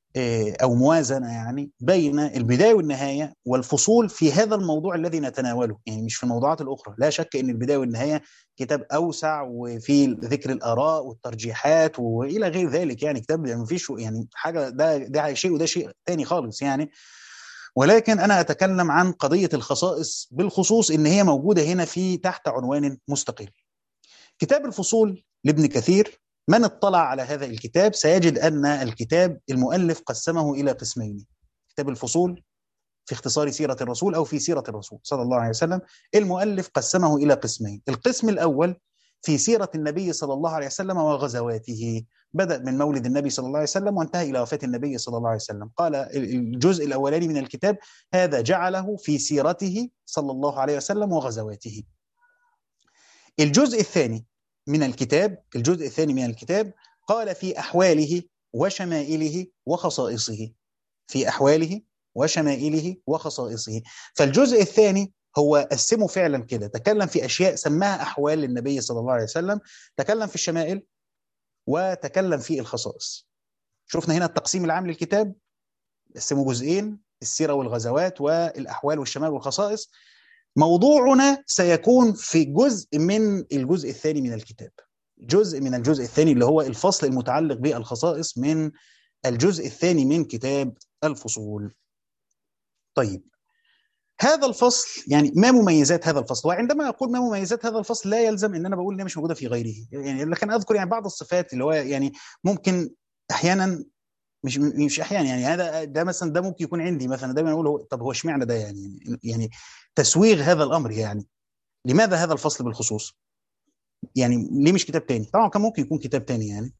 Speaker 1: أو موازنة يعني بين البداية والنهاية والفصول في هذا الموضوع الذي نتناوله، يعني مش في الموضوعات الأخرى. لا شك أن البداية والنهاية كتاب أوسع وفي ذكر الآراء والترجيحات وإلى غير ذلك، يعني كتاب يعني مفيش يعني حاجة، ده ده شيء وده شيء تاني خالص يعني. ولكن أنا أتكلم عن قضية الخصائص بالخصوص، إن هي موجودة هنا في تحت عنوان مستقل. كتاب الفصول لابن كثير، من اطلع على هذا الكتاب سيجد أن الكتاب المؤلف قسمه إلى قسمين. كتاب الفصول في اختصار سيرة الرسول أو في سيرة الرسول صلى الله عليه وسلم، المؤلف قسمه إلى قسمين. القسم الأول في سيرة النبي صلى الله عليه وسلم وغزواته، بدأ من مولد النبي صلى الله عليه وسلم وانتهى إلى وفاة النبي صلى الله عليه وسلم. قال الجزء الأولاني من الكتاب هذا جعله في سيرته صلى الله عليه وسلم وغزواته. الجزء الثاني من الكتاب الجزء الثاني من الكتاب قال في أحواله وشمائله وخصائصه، في أحواله وشمائله وخصائصه. فالجزء الثاني هو قسمه فعلا كده، تكلم في أشياء سماها أحوال للنبي صلى الله عليه وسلم، تكلم في الشمائل وتكلم في الخصائص. شفنا هنا التقسيم العام للكتاب، قسمه جزئين: السيرة والغزوات والأحوال والشمائل والخصائص. موضوعنا سيكون في جزء من الجزء الثاني من الكتاب، جزء من الجزء الثاني اللي هو الفصل المتعلق بالخصائص من الجزء الثاني من كتاب الفصول. طيب، هذا الفصل يعني ما مميزات هذا الفصل؟ وعندما أقول ما مميزات هذا الفصل لا يلزم أن أنا بقول إنها مش موجودة في غيره، يعني لكن أذكر يعني بعض الصفات اللي هو يعني ممكن أحيانا، مش مش احيانا يعني، هذا ده مثلا ده ممكن يكون عندي مثلا دايما اقول هو طب هو اشمعنى ده يعني يعني تسويغ هذا الامر يعني، لماذا هذا الفصل بالخصوص؟ يعني ليه مش كتاب تاني؟ طبعا كان ممكن يكون كتاب تاني يعني،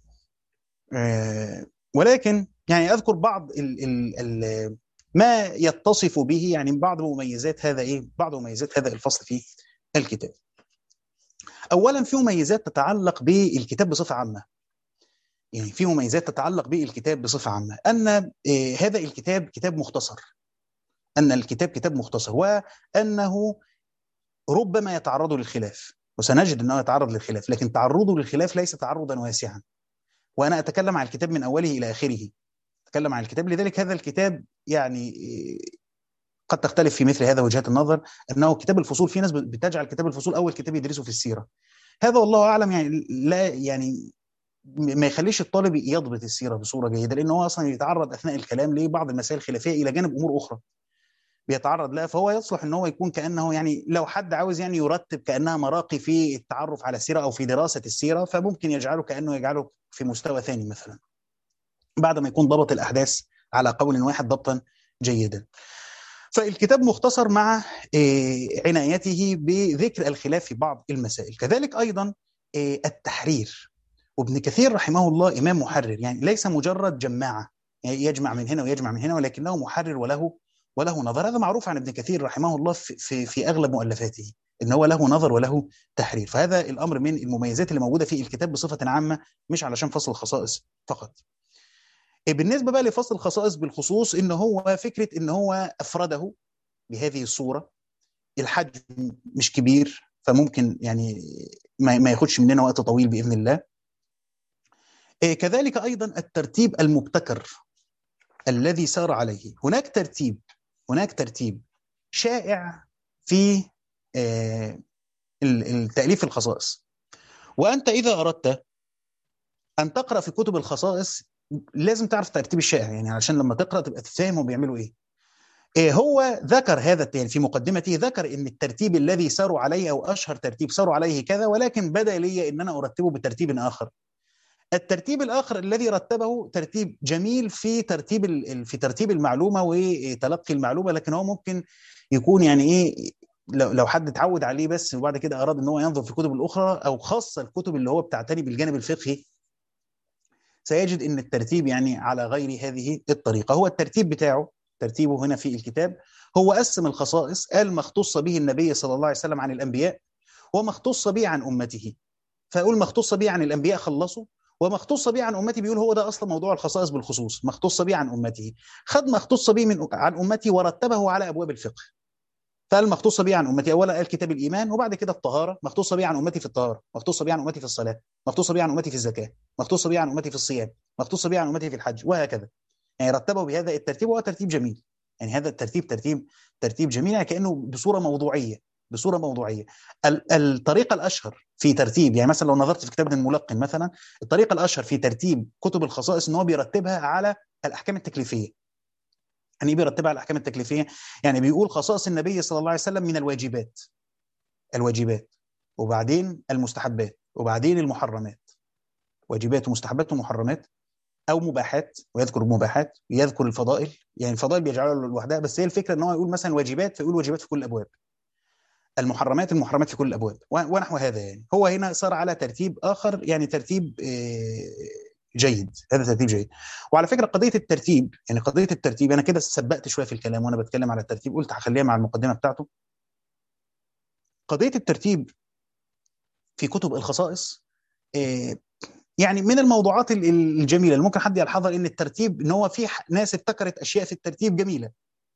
Speaker 1: آه ولكن يعني اذكر بعض ال ال ال ما يتصف به، يعني بعض مميزات هذا ايه بعض مميزات هذا الفصل في الكتاب. اولا في مميزات تتعلق بالكتاب بصفه عامه، يعني في مميزات تتعلق بالكتاب بصفه عامه، ان آه هذا الكتاب كتاب مختصر، أن الكتاب كتاب مختصر، وأنه ربما يتعرض للخلاف، وسنجد أنه يتعرض للخلاف، لكن تعرضه للخلاف ليس تعرضا واسعا. وأنا أتكلم عن الكتاب من أوله إلى آخره، أتكلم عن الكتاب. لذلك هذا الكتاب يعني قد تختلف في مثل هذا وجهات النظر، أنه كتاب الفصول في ناس بتجعل كتاب الفصول أول كتاب يدرسه في السيرة. هذا والله أعلم يعني لا يعني ما يخليش الطالب يضبط السيرة بصورة جيدة، لأنه هو أصلا يتعرض أثناء الكلام لبعض المسائل الخلافية إلى جانب أمور أخرى بيتعرض لها. فهو يصلح ان هو يكون كانه يعني لو حد عاوز يعني يرتب كانها مراقي في التعرف على السيره او في دراسه السيره، فممكن يجعله كانه يجعله في مستوى ثاني مثلا، بعد ما يكون ضبط الاحداث على قول واحد ضبطا جيدا. فالكتاب مختصر مع عنايته بذكر الخلاف في بعض المسائل. كذلك ايضا التحرير، وابن كثير رحمه الله امام محرر، يعني ليس مجرد جماعه يعني يجمع من هنا ويجمع من هنا، ولكنه محرر وله وله نظر. هذا معروف عن ابن كثير رحمه الله في, في, في أغلب مؤلفاته، إن هو له نظر وله تحرير. فهذا الأمر من المميزات اللي موجودة في الكتاب بصفة عامة، مش علشان فصل الخصائص فقط. بالنسبة بقى لفصل الخصائص بالخصوص، إن هو فكرة إن هو أفرده بهذه الصورة. الحجم مش كبير، فممكن يعني ما ياخدش مننا وقت طويل بإذن الله. كذلك أيضا الترتيب المبتكر الذي سار عليه. هناك ترتيب هناك ترتيب شائع في التأليف الخصائص، وأنت إذا أردت أن تقرأ في كتب الخصائص لازم تعرف الترتيب الشائع، يعني علشان لما تقرأ تبقى تفهم هم بيعملوا إيه. إيه هو ذكر هذا يعني في مقدمته، ذكر إن الترتيب الذي ساروا عليه أو أشهر ترتيب ساروا عليه كذا، ولكن بدا لي إن أنا أرتبه بترتيب آخر. الترتيب الآخر الذي رتبه ترتيب جميل في ترتيب في ترتيب المعلومة وتلقي المعلومة، لكن هو ممكن يكون يعني إيه لو حد اتعود عليه بس وبعد كده أراد إن هو ينظر في الكتب الأخرى أو خاصة الكتب اللي هو بتعتني بالجانب الفقهي، سيجد إن الترتيب يعني على غير هذه الطريقة. هو الترتيب بتاعه ترتيبه هنا في الكتاب، هو قسم الخصائص، قال ما اختص به النبي صلى الله عليه وسلم عن الأنبياء، وما اختص به عن أمته. فأقول ما اختص به عن الأنبياء خلصوا، وما اختص به عن أمتي بيقول هو ده أصلا موضوع الخصائص بالخصوص، ما اختص به عن أمته. خد ما اختص به من عن أمتي ورتبه على أبواب الفقه. فقال ما اختص به عن أمتي، أولا قال كتاب الإيمان، وبعد كده الطهارة، ما اختص به عن أمتي في الطهارة، ما اختص به عن أمتي في الصلاة، ما اختص به عن أمتي في الزكاة، ما اختص به عن أمتي في الصيام، ما اختص به عن أمتي في الحج، وهكذا. يعني رتبه بهذا الترتيب وهو ترتيب جميل. يعني هذا الترتيب ترتيب ترتيب جميل، يعني كأنه بصورة موضوعية بصورة موضوعية. الطريقة الأشهر في ترتيب، يعني مثلا لو نظرت في كتاب ابن الملقن مثلا، الطريقة الأشهر في ترتيب كتب الخصائص ان هو بيرتبها على الأحكام التكليفية. يعني ايه بيرتبها على الأحكام التكليفية؟ يعني بيقول خصائص النبي صلى الله عليه وسلم من الواجبات، الواجبات وبعدين المستحبات وبعدين المحرمات، واجبات ومستحبات ومحرمات، او مباحات ويذكر المباحات، يذكر الفضائل. يعني الفضائل بيجعلها لوحدها، بس هي الفكره ان هو يقول مثلا واجبات فيقول واجبات في كل الابواب، المحرمات المحرمات في كل الابواب ونحو هذا. يعني هو هنا صار على ترتيب اخر، يعني ترتيب جيد، هذا ترتيب جيد. وعلى فكره قضيه الترتيب، يعني قضيه الترتيب انا كده سبقت شويه في الكلام وانا بتكلم على الترتيب، قلت هخليها مع المقدمه بتاعته. قضيه الترتيب في كتب الخصائص يعني من الموضوعات الجميله اللي ممكن حد يلحظها، ان الترتيب ان هو في ناس ابتكرت اشياء في الترتيب جميله.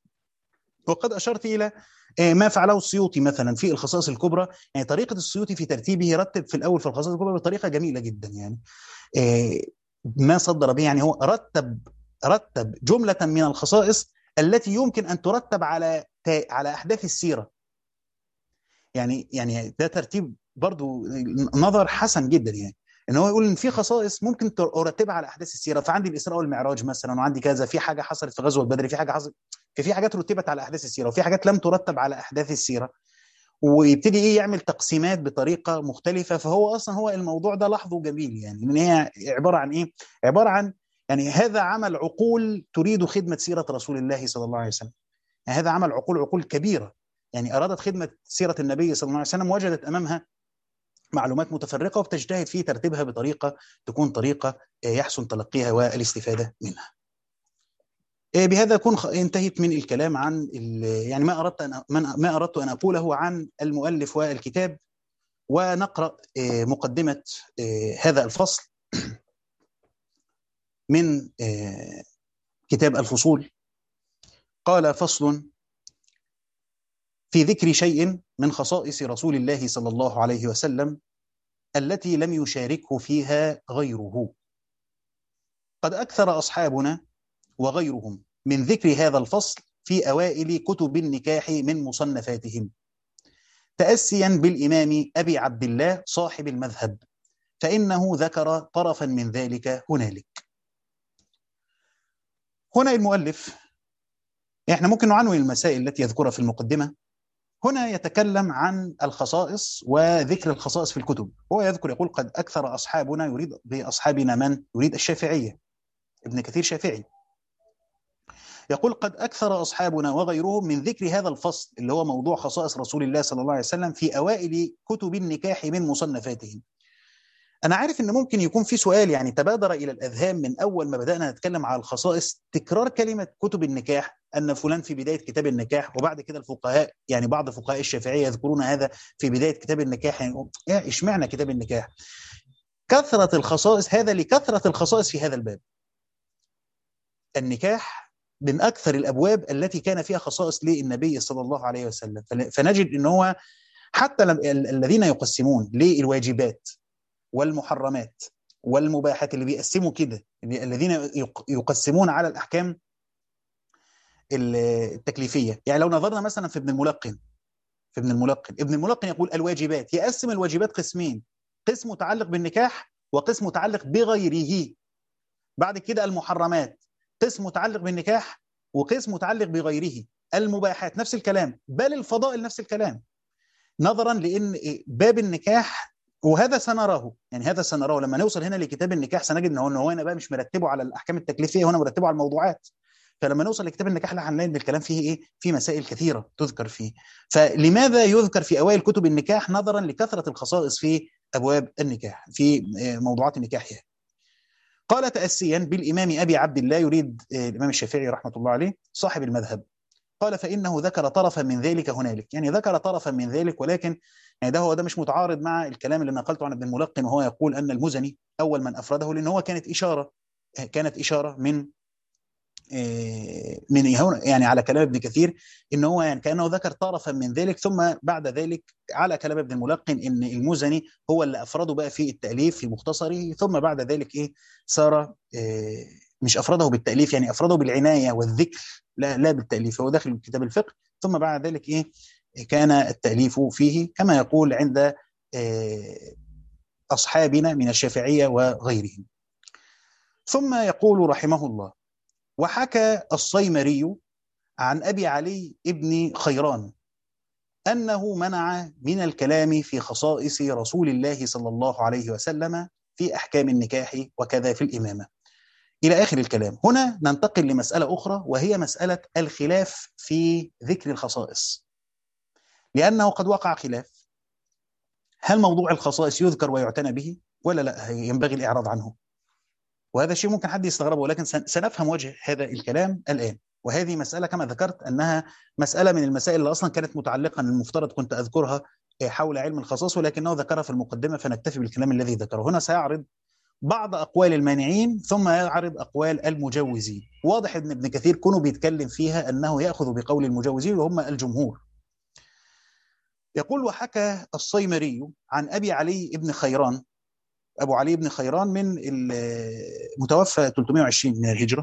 Speaker 1: وقد اشرت الى ما فعله السيوطي مثلا في الخصائص الكبرى. يعني طريقه السيوطي في ترتيبه يرتب في الاول في الخصائص الكبرى بطريقه جميله جدا. يعني ما صدر به، يعني هو رتب رتب جمله من الخصائص التي يمكن ان ترتب على على احداث السيره. يعني يعني ده ترتيب برضو نظر حسن جدا، يعني ان هو يقول ان في خصائص ممكن ارتبها على احداث السيره. فعندي الاسراء والمعراج مثلا، وعندي كذا، في حاجه حصلت في غزوه بدر، في حاجه حصلت، في في حاجات رتبت على احداث السيره، وفي حاجات لم ترتب على احداث السيره. ويبتدي ايه يعمل تقسيمات بطريقه مختلفه. فهو اصلا هو الموضوع ده لاحظه جميل، يعني ان هي عباره عن ايه؟ عباره عن يعني هذا عمل عقول تريد خدمه سيره رسول الله صلى الله عليه وسلم. يعني هذا عمل عقول عقول كبيره، يعني ارادت خدمه سيره النبي صلى الله عليه وسلم، وجدت امامها معلومات متفرقه وبتجتهد في ترتيبها بطريقه تكون طريقه يحسن تلقيها والاستفاده منها. بهذا اكون انتهيت من الكلام عن يعني ما اردت ان ما اردت ان اقوله عن المؤلف والكتاب. ونقرا مقدمه هذا الفصل من كتاب الفصول. قال: فصل في ذكر شيء من خصائص رسول الله صلى الله عليه وسلم التي لم يشاركه فيها غيره. قد أكثر أصحابنا وغيرهم من ذكر هذا الفصل في أوائل كتب النكاح من مصنفاتهم، تأسيا بالإمام أبي عبد الله صاحب المذهب، فإنه ذكر طرفا من ذلك هنالك. هنا المؤلف، إحنا ممكن نعنون المسائل التي يذكرها في المقدمة. هنا يتكلم عن الخصائص وذكر الخصائص في الكتب. هو يذكر يقول: قد أكثر أصحابنا، يريد بأصحابنا من؟ يريد الشافعية، ابن كثير شافعي. يقول: قد أكثر أصحابنا وغيرهم من ذكر هذا الفصل اللي هو موضوع خصائص رسول الله صلى الله عليه وسلم في أوائل كتب النكاح من مصنفاتهم. أنا عارف إن ممكن يكون في سؤال يعني تبادر إلى الأذهان من أول ما بدأنا نتكلم على الخصائص، تكرار كلمة كتب النكاح، أن فلان في بداية كتاب النكاح، وبعد كده الفقهاء يعني بعض فقهاء الشافعية يذكرون هذا في بداية كتاب النكاح. يعني إيه إشمعنى كتاب النكاح؟ كثرة الخصائص، هذا لكثرة الخصائص في هذا الباب. النكاح من أكثر الأبواب التي كان فيها خصائص للنبي صلى الله عليه وسلم. فنجد أن هو حتى الذين يقسمون للواجبات والمحرمات والمباحات، اللي بيقسموا كده، الذين يقسمون على الأحكام التكليفية. يعني لو نظرنا مثلا في ابن الملقن في ابن الملقن ابن الملقن يقول: الواجبات، يقسم الواجبات قسمين: قسم متعلق بالنكاح وقسم متعلق بغيره. بعد كده المحرمات، قسم متعلق بالنكاح وقسم متعلق بغيره. المباحات نفس الكلام، بل الفضائل نفس الكلام، نظرا لان باب النكاح، وهذا سنراه، يعني هذا سنراه لما نوصل هنا لكتاب النكاح، سنجد ان هو هنا بقى مش مرتبه على الاحكام التكليفيه، هنا مرتبه على الموضوعات. فلما نوصل لكتاب النكاح لا هنلاقي ان الكلام فيه ايه؟ في مسائل كثيره تذكر فيه. فلماذا يذكر في اوائل كتب النكاح؟ نظرا لكثره الخصائص في ابواب النكاح، في موضوعات النكاح يعني. قال: تأسيا بالإمام أبي عبد الله، يريد الإمام الشافعي رحمة الله عليه صاحب المذهب. قال: فإنه ذكر طرفا من ذلك هنالك. يعني ذكر طرفا من ذلك، ولكن يعني ده هو ده مش متعارض مع الكلام اللي نقلته عن ابن الملقن، وهو يقول أن المزني أول من أفرده، لأن هو كانت إشارة كانت إشارة من من يعني على كلام ابن كثير، ان هو يعني كانه ذكر طرفا من ذلك، ثم بعد ذلك على كلام ابن الملقن ان المزني هو اللي افرده بقى في التاليف في مختصره، ثم بعد ذلك ايه صار إيه مش أفرده بالتأليف، يعني أفرده بالعناية والذكر، لا لا بالتأليف، هو داخل كتاب الفقه. ثم بعد ذلك إيه كان التأليف فيه كما يقول عند أصحابنا من الشافعية وغيرهم. ثم يقول رحمه الله: وحكى الصيمري عن أبي علي ابن خيران أنه منع من الكلام في خصائص رسول الله صلى الله عليه وسلم في أحكام النكاح وكذا في الإمامة، إلى آخر الكلام. هنا ننتقل لمسألة أخرى، وهي مسألة الخلاف في ذكر الخصائص، لأنه قد وقع خلاف: هل موضوع الخصائص يذكر ويعتنى به ولا لا ينبغي الإعراض عنه؟ وهذا الشيء ممكن حد يستغربه، ولكن سنفهم وجه هذا الكلام الآن. وهذه مسألة كما ذكرت أنها مسألة من المسائل اللي أصلا كانت متعلقة، المفترض كنت أذكرها حول علم الخصائص، ولكنه ذكرها في المقدمة، فنكتفي بالكلام الذي ذكره هنا. سيعرض بعض أقوال المانعين ثم يعرض أقوال المجوزين. واضح أن ابن كثير كونه بيتكلم فيها أنه يأخذ بقول المجوزين وهم الجمهور. يقول: وحكى الصيمري عن أبي علي ابن خيران. أبو علي بن خيران من المتوفى ثلاثمائة وعشرين من الهجرة،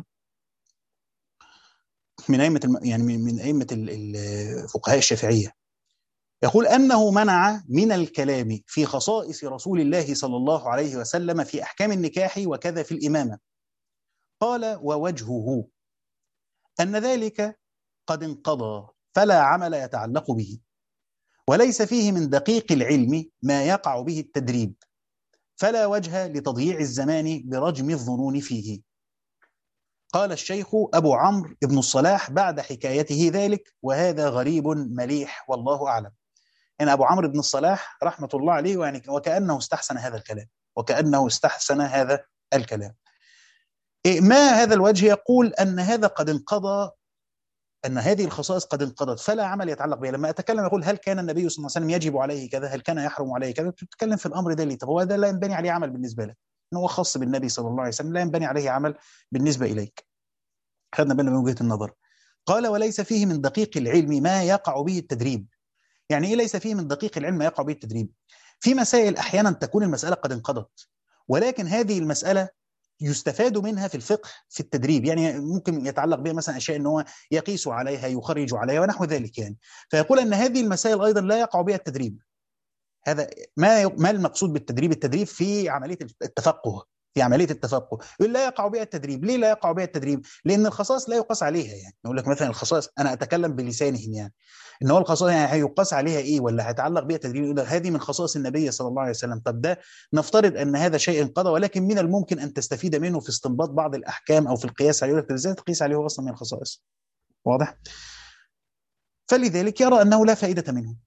Speaker 1: من أئمة الم... يعني من أئمة الفقهاء الشافعية. يقول أنه منع من الكلام في خصائص رسول الله صلى الله عليه وسلم في أحكام النكاح وكذا في الإمامة. قال: ووجهه أن ذلك قد انقضى فلا عمل يتعلق به، وليس فيه من دقيق العلم ما يقع به التدريب، فلا وجه لتضييع الزمان برجم الظنون فيه. قال الشيخ أبو عمرو بن الصلاح بعد حكايته ذلك: وهذا غريب مليح والله أعلم. إن أبو عمرو بن الصلاح رحمة الله عليه يعني وكأنه استحسن هذا الكلام، وكأنه استحسن هذا الكلام. ما هذا الوجه؟ يقول أن هذا قد انقضى، أن هذه الخصائص قد انقضت فلا عمل يتعلق بها. لما أتكلم يقول: هل كان النبي صلى الله عليه وسلم يجب عليه كذا؟ هل كان يحرم عليه كذا؟ تتكلم في الأمر ده ليه؟ طب هو ده لا ينبني عليه عمل بالنسبة لك، إنه هو خاص بالنبي صلى الله عليه وسلم، لا ينبني عليه عمل بالنسبة إليك. خدنا بالنا من وجهة النظر. قال: وليس فيه من دقيق العلم ما يقع به التدريب. يعني إيه ليس فيه من دقيق العلم ما يقع به التدريب؟ في مسائل أحيانا تكون المسألة قد انقضت، ولكن هذه المسألة يستفاد منها في الفقه في التدريب، يعني ممكن يتعلق بها مثلا أشياء أنه يقيس عليها، يخرج عليها ونحو ذلك يعني. فيقول أن هذه المسائل أيضا لا يقع بها التدريب. هذا ما ما المقصود بالتدريب؟ التدريب في عملية التفقه، في عملية التفقه. يقول لا يقع بها التدريب. ليه لا يقع بها التدريب؟ لأن الخصائص لا يقاس عليها. يعني يقول لك مثلا الخصائص، أنا أتكلم بلسانهم، يعني إن هو الخصائص يعني هيقاس عليها إيه ولا هيتعلق بها التدريب؟ يقول لك هذه من خصائص النبي صلى الله عليه وسلم. طب ده نفترض أن هذا شيء انقضى، ولكن من الممكن أن تستفيد منه في استنباط بعض الأحكام أو في القياس عليه. يقول لك إزاي تقيس عليه هو أصلا من الخصائص؟ واضح؟ فلذلك يرى أنه لا فائدة منه.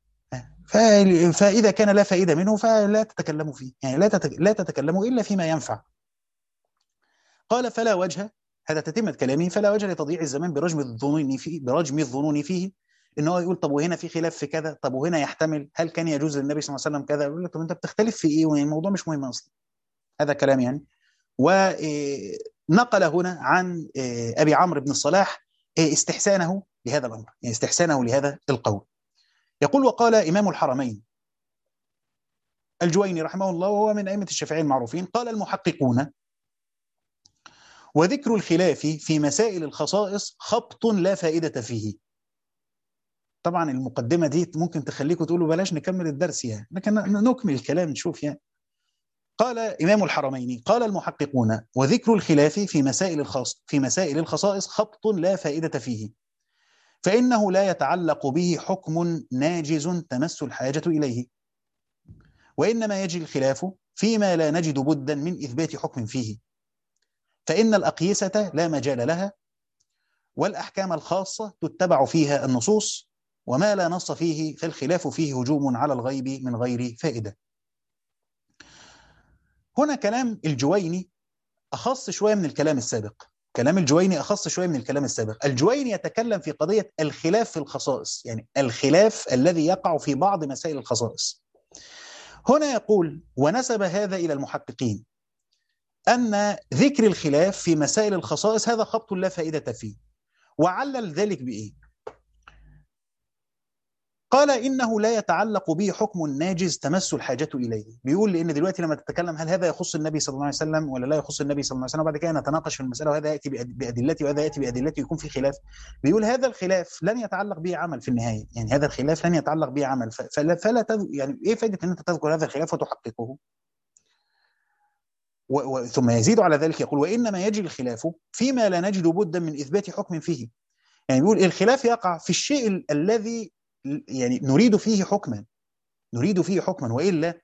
Speaker 1: فإذا كان لا فائدة منه فلا تتكلموا فيه، يعني لا لا تتكلموا إلا فيما ينفع. قال: فلا وجه، هذا تتمة كلامه، فلا وجه لتضييع الزمان برجم الظنون فيه، برجم الظنون فيه. إن هو يقول: طب وهنا في خلاف في كذا، طب وهنا يحتمل، هل كان يجوز للنبي صلى الله عليه وسلم كذا؟ يقول لك طب أنت بتختلف في إيه؟ والموضوع مش مهم أصلا. هذا كلام يعني. ونقل هنا عن أبي عمرو بن الصلاح استحسانه لهذا الأمر، يعني استحسانه لهذا القول. يقول: وقال إمام الحرمين الجويني رحمه الله، وهو من أئمة الشافعية المعروفين: قال المحققون: وذكر الخلاف في مسائل الخصائص خبط لا فائدة فيه. طبعا المقدمة دي ممكن تخليكم تقولوا بلاش نكمل الدرس يعني، لكن نكمل الكلام نشوف يعني. قال إمام الحرمين: قال المحققون: وذكر الخلاف في مسائل الخاص في مسائل الخصائص خبط لا فائدة فيه، فإنه لا يتعلق به حكم ناجز تمس الحاجة إليه، وإنما يجري الخلاف فيما لا نجد بدا من إثبات حكم فيه، فإن الأقيسة لا مجال لها، والأحكام الخاصة تتبع فيها النصوص، وما لا نص فيه فالخلاف فيه هجوم على الغيب من غير فائدة. هنا كلام الجويني أخص شوية من الكلام السابق. كلام الجويني أخص شوية من الكلام السابق. الجويني يتكلم في قضية الخلاف في الخصائص، يعني الخلاف الذي يقع في بعض مسائل الخصائص. هنا يقول: ونسب هذا إلى المحققين أن ذكر الخلاف في مسائل الخصائص هذا خبط لا فائدة فيه. وعلل ذلك بإيه؟ قال إنه لا يتعلق به حكم ناجز تمس الحاجة إليه. بيقول لأن دلوقتي لما تتكلم هل هذا يخص النبي صلى الله عليه وسلم ولا لا يخص النبي صلى الله عليه وسلم، وبعد كده نتناقش في المسألة وهذا يأتي بأدلته وهذا يأتي بأدلته يكون في خلاف. بيقول هذا الخلاف لن يتعلق به عمل في النهاية، يعني هذا الخلاف لن يتعلق به عمل، فلا, فلا تذ... يعني إيه فائدة أن أنت تذكر هذا الخلاف وتحققه؟ و... و... ثم يزيد على ذلك يقول وإنما يجري الخلاف فيما لا نجد بدا من إثبات حكم فيه. يعني بيقول الخلاف يقع في الشيء ال... الذي يعني نريد فيه حكما، نريد فيه حكما، وإلا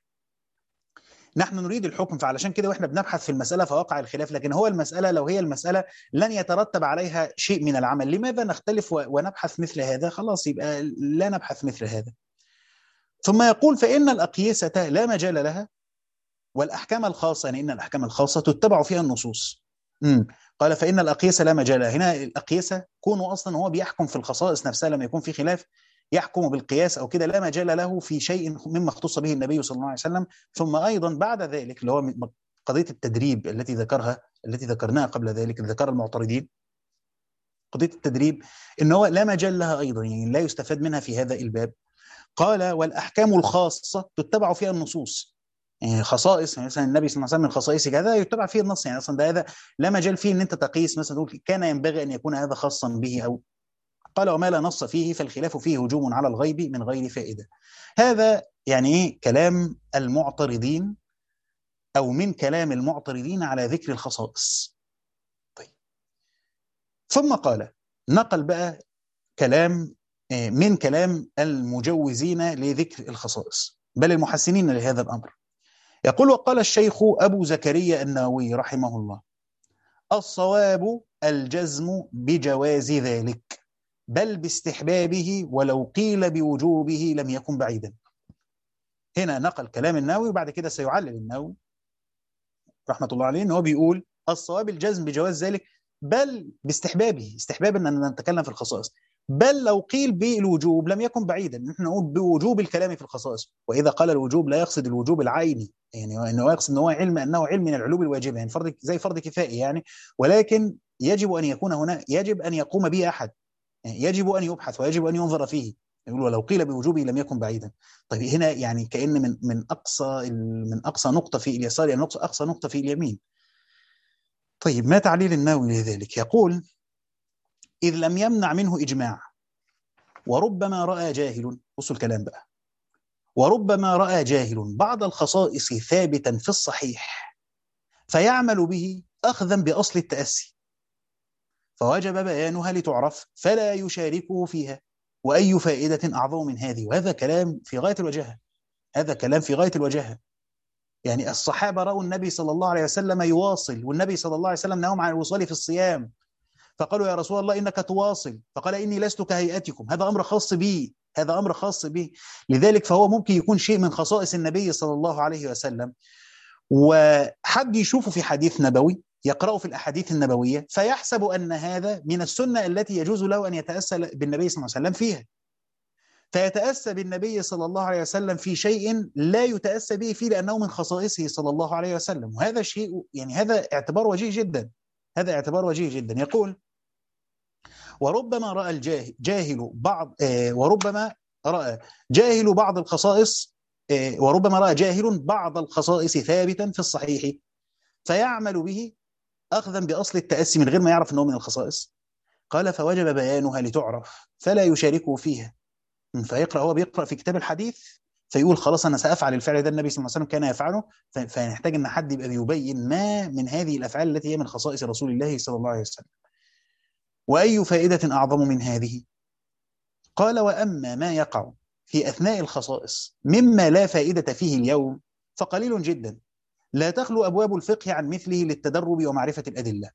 Speaker 1: نحن نريد الحكم، فعلشان كده واحنا بنبحث في المسألة فوقع الخلاف. لكن هو المسألة لو هي المسألة لن يترتب عليها شيء من العمل، لماذا نختلف ونبحث مثل هذا؟ خلاص يبقى لا نبحث مثل هذا. ثم يقول فإن الأقيسة لا مجال لها والأحكام الخاصة، يعني إن الأحكام الخاصة تتبع فيها النصوص. امم قال فإن الأقيسة لا مجال لها. هنا الأقيسة كونه أصلا هو بيحكم في الخصائص نفسها لما يكون في خلاف يحكم بالقياس أو كده، لا مجال له في شيء مما اختص به النبي صلى الله عليه وسلم. ثم أيضا بعد ذلك اللي هو قضية التدريب التي ذكرها التي ذكرناها قبل ذلك، ذكر المعترضين قضية التدريب إن هو لا مجال لها أيضا، يعني لا يستفاد منها في هذا الباب. قال والأحكام الخاصة تتبع فيها النصوص، يعني خصائص، يعني مثلا النبي صلى الله عليه وسلم من خصائصه كذا يتبع فيه النص، يعني اصلا ده هذا لا مجال فيه ان انت تقيس مثلا تقول كان ينبغي ان يكون هذا خاصا به او. قال وما لا نص فيه فالخلاف فيه هجوم على الغيب من غير فائده. هذا يعني ايه كلام المعترضين او من كلام المعترضين على ذكر الخصائص. طيب ثم قال نقل بقى كلام من كلام المجوزين لذكر الخصائص بل المحسنين لهذا الامر. يقول وقال الشيخ أبو زكريا النووي رحمه الله الصواب الجزم بجواز ذلك بل باستحبابه ولو قيل بوجوبه لم يكن بعيدا. هنا نقل كلام النووي وبعد كده سيعلل النووي رحمة الله عليه أنه بيقول الصواب الجزم بجواز ذلك بل باستحبابه، استحباب أن نتكلم في الخصائص، بل لو قيل بالوجوب لم يكن بعيدا، نحن نقول بوجوب الكلام في الخصائص. وإذا قال الوجوب لا يقصد الوجوب العيني، يعني انه يقصد انه علم انه علم من العلوم الواجبه، يعني فرض زي فرض كفائي يعني، ولكن يجب ان يكون هنا يجب ان يقوم به احد، يعني يجب ان يبحث ويجب ان ينظر فيه. يقول ولو قيل بوجوبه لم يكن بعيدا. طيب هنا يعني كأن من من اقصى من اقصى نقطه في اليسار يعني اقصى نقطه في اليمين. طيب ما تعليل النووي لذلك؟ يقول اذ لم يمنع منه اجماع وربما راى جاهل، بصوا الكلام بقى، وربما رأى جاهل بعض الخصائص ثابتا في الصحيح فيعمل به أخذا بأصل التأسي فوجب بيانها لتعرف فلا يشاركه فيها، وأي فائدة أعظم من هذه. وهذا كلام في غاية الوجاهة، هذا كلام في غاية الوجاهة. يعني الصحابة رأوا النبي صلى الله عليه وسلم يواصل، والنبي صلى الله عليه وسلم نهاهم عن الوصال في الصيام، فقالوا يا رسول الله إنك تواصل، فقال إني لست كهيئتكم، هذا أمر خاص بي، هذا أمر خاص به. لذلك فهو ممكن يكون شيء من خصائص النبي صلى الله عليه وسلم، وحد يشوفه في حديث نبوي يقرأه في الأحاديث النبوية فيحسب أن هذا من السنة التي يجوز له أن يتأسى بالنبي صلى الله عليه وسلم فيها، فيتأسى بالنبي صلى الله عليه وسلم في شيء لا يتأسى به فيه لأنه من خصائصه صلى الله عليه وسلم. وهذا شيء يعني هذا اعتبار وجيه جدا، هذا اعتبار وجيه جدا. يقول وربما رأى الجاهل جاهل بعض آه وربما رأى جاهل بعض الخصائص آه وربما رأى جاهل بعض الخصائص ثابتا في الصحيح فيعمل به أخذا بأصل التأسي من غير ما يعرف أنه من الخصائص. قال فوجب بيانها لتعرف فلا يشاركه فيها. فيقرأ هو بيقرأ في كتاب الحديث فيقول خلاص أنا سأفعل الفعل ده النبي صلى الله عليه وسلم كان يفعله، فنحتاج أن حد يبقى بيبين ما من هذه الأفعال التي هي من خصائص رسول الله صلى الله عليه وسلم. وأي فائدة أعظم من هذه؟ قال وأما ما يقع في أثناء الخصائص مما لا فائدة فيه اليوم فقليل جدا لا تخلو أبواب الفقه عن مثله للتدرب ومعرفة الأدلة.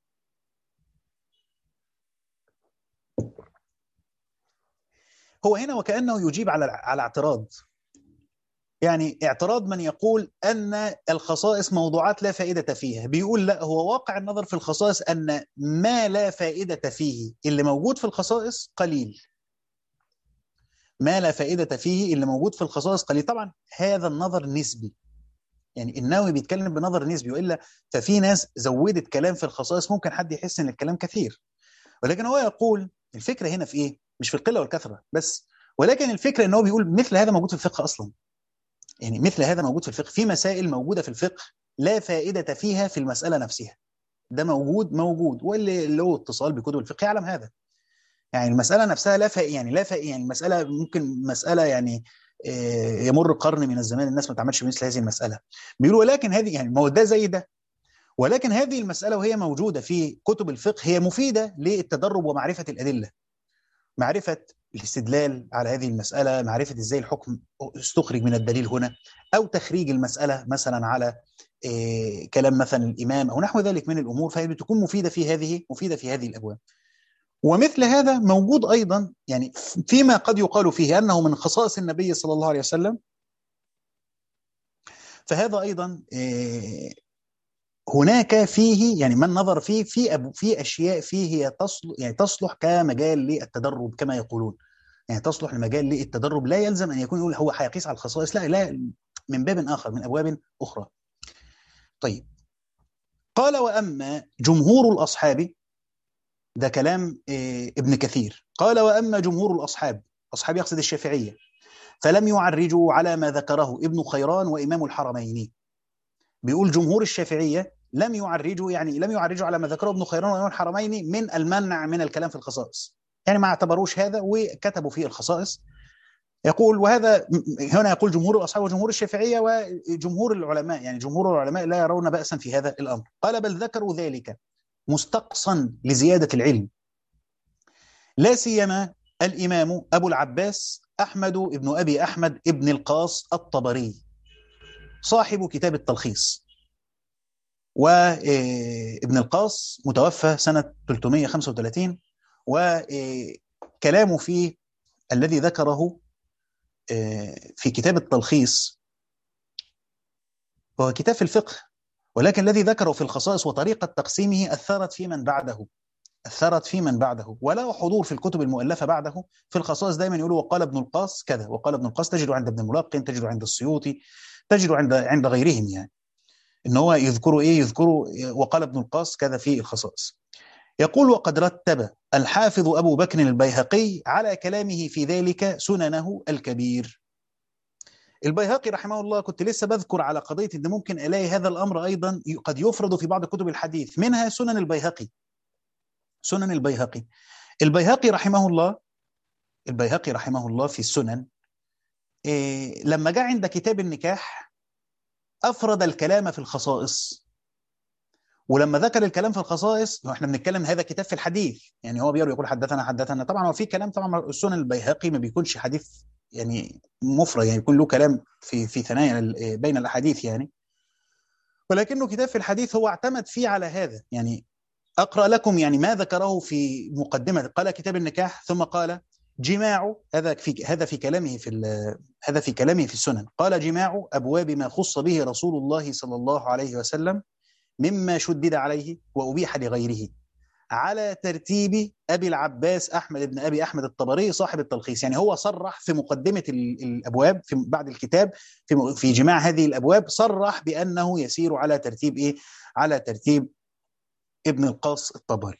Speaker 1: هو هنا وكأنه يجيب على على اعتراض، يعني اعتراض من يقول أن الخصائص موضوعات لا فائدة فيها، بيقول لا، هو واقع النظر في الخصائص أن ما لا فائدة فيه اللي موجود في الخصائص قليل، ما لا فائدة فيه اللي موجود في الخصائص قليل. طبعا هذا النظر نسبي، يعني النووي بيتكلم بنظر نسبي، وإلا ففي ناس زودت كلام في الخصائص ممكن حد يحس ان الكلام كثير، ولكن هو يقول الفكرة هنا في ايه؟ مش في القلة والكثرة بس، ولكن الفكرة ان هو بيقول مثل هذا موجود في الفقه اصلا، يعني مثل هذا موجود في الفقه، في مسائل موجودة في الفقه لا فائدة فيها في المسألة نفسها، ده موجود موجود، واللي له اتصال بكتب الفقه يعلم هذا. يعني المسألة نفسها لا فائدة، يعني لا فائدة، يعني المسألة ممكن مسألة يعني آه، يمر قرن من الزمان الناس ما تعملش مثل هذه المسألة، بيقولوا ولكن هذه يعني ما هو ده زي ده، ولكن هذه المسألة وهي موجودة في كتب الفقه هي مفيدة للتدرب ومعرفة الأدلة، معرفة الاستدلال على هذه المسألة، معرفة ازاي الحكم استخرج من الدليل هنا، أو تخريج المسألة مثلا على إيه كلام مثلا الإمام أو نحو ذلك من الأمور، فهي بتكون مفيدة في هذه مفيدة في هذه الأبواب. ومثل هذا موجود أيضا يعني فيما قد يقال فيه أنه من خصائص النبي صلى الله عليه وسلم، فهذا أيضا إيه هناك فيه يعني من نظر فيه في أبو في أشياء فيه هي تصلح يعني تصلح كمجال للتدرب كما يقولون، يعني تصلح لمجال للتدرب، لا يلزم ان يكون يقول هو هيقيس على الخصائص، لا لا، من باب اخر من ابواب اخرى. طيب، قال واما جمهور الاصحاب، ده كلام إيه ابن كثير، قال واما جمهور الاصحاب، اصحاب يقصد الشافعيه، فلم يعرجوا على ما ذكره ابن خيران وامام الحرمين. بيقول جمهور الشافعيه لم يعرجوا، يعني لم يعرجوا على ما ذكره ابن خيران وامام الحرمين من المنع من الكلام في الخصائص، يعني ما اعتبروش هذا وكتبوا فيه الخصائص. يقول وهذا هنا يقول جمهور الأصحاب وجمهور الشافعية وجمهور العلماء، يعني جمهور العلماء لا يرون بأسا في هذا الأمر. قال بل ذكروا ذلك مستقصا لزيادة العلم، لا سيما الإمام أبو العباس أحمد ابن أبي أحمد ابن القاص الطبري صاحب كتاب التلخيص. وابن القاص متوفى سنة ثلاثمائة وخمسة وثلاثين، وكلامه فيه الذي ذكره في كتاب التلخيص هو كتاب في الفقه، ولكن الذي ذكره في الخصائص وطريقة تقسيمه أثرت في من بعده، أثرت في من بعده وله حضور في الكتب المؤلفة بعده. في الخصائص دائما يقولوا وقال ابن القاص كذا، وقال ابن القاص، تجد عند ابن الملقن، تجد عند السيوطي، تجد عند عند غيرهم، يعني ان هو يذكروا ايه، يذكروا وقال ابن القاص كذا في الخصائص. يقول وقد رتب الحافظ أبو بكر البيهقي على كلامه في ذلك سننه الكبير. البيهقي رحمه الله، كنت لسه بذكر على قضية ان ممكن الاقي هذا الامر ايضا قد يفرض في بعض كتب الحديث، منها سنن البيهقي. سنن البيهقي البيهقي رحمه الله البيهقي رحمه الله في السنن إيه لما جاء عند كتاب النكاح افرد الكلام في الخصائص، ولما ذكر الكلام في الخصائص، احنا بنتكلم هذا كتاب في الحديث، يعني هو بيقول يقول حدثنا حدثنا، طبعا هو في كلام، طبعا السنن البيهقي ما بيكونش حديث يعني مفرد، يعني يكون له كلام في في ثنايا بين الاحاديث يعني، ولكنه كتاب في الحديث هو اعتمد فيه على هذا. يعني أقرأ لكم يعني ما ذكره في مقدمة، قال كتاب النكاح ثم قال جماع، هذا في هذا في كلامه في هذا في كلامه في السنن، قال جماع أبواب ما خص به رسول الله صلى الله عليه وسلم مما شدد عليه وأبيح لغيره على ترتيب أبي العباس أحمد بن أبي أحمد الطبري صاحب التلخيص. يعني هو صرح في مقدمة الأبواب في بعد الكتاب في في جماع هذه الأبواب، صرح بأنه يسير على ترتيب إيه؟ على ترتيب ابن القاص الطبري.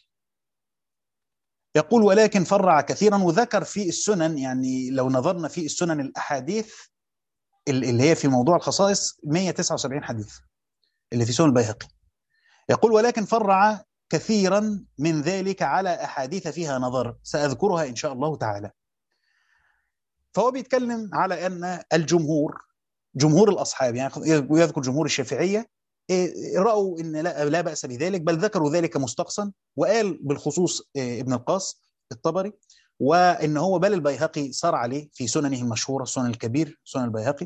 Speaker 1: يقول ولكن فرع كثيرا، وذكر في السنن، يعني لو نظرنا في السنن الأحاديث اللي هي في موضوع الخصائص مئة وتسعة وسبعين حديث اللي في سنن البيهقي. يقول ولكن فرع كثيرا من ذلك على أحاديث فيها نظر سأذكرها إن شاء الله تعالى. فهو بيتكلم على أن الجمهور، جمهور الأصحاب، يعني يذكر جمهور الشافعية، رأوا إن لا, لا بأس بذلك، بل ذكروا ذلك مستقصا، وقال بالخصوص ابن القاص الطبري، وإن هو بل البيهقي صار عليه في سننه المشهورة، السنن الكبير سنن البيهقي،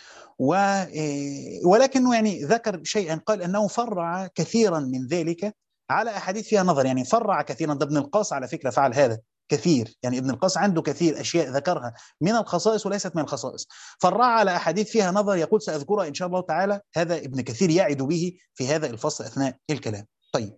Speaker 1: ولكنه يعني ذكر شيئا، قال أنه فرع كثيرا من ذلك على أحاديث فيها نظر، يعني فرع كثيرا. ده ابن القاص على فكرة فعل هذا كثير، يعني ابن القاص عنده كثير أشياء ذكرها من الخصائص وليست من الخصائص، فرع على أحاديث فيها نظر، يقول سأذكرها إن شاء الله تعالى، هذا ابن كثير يعد به في هذا الفصل أثناء الكلام. طيب،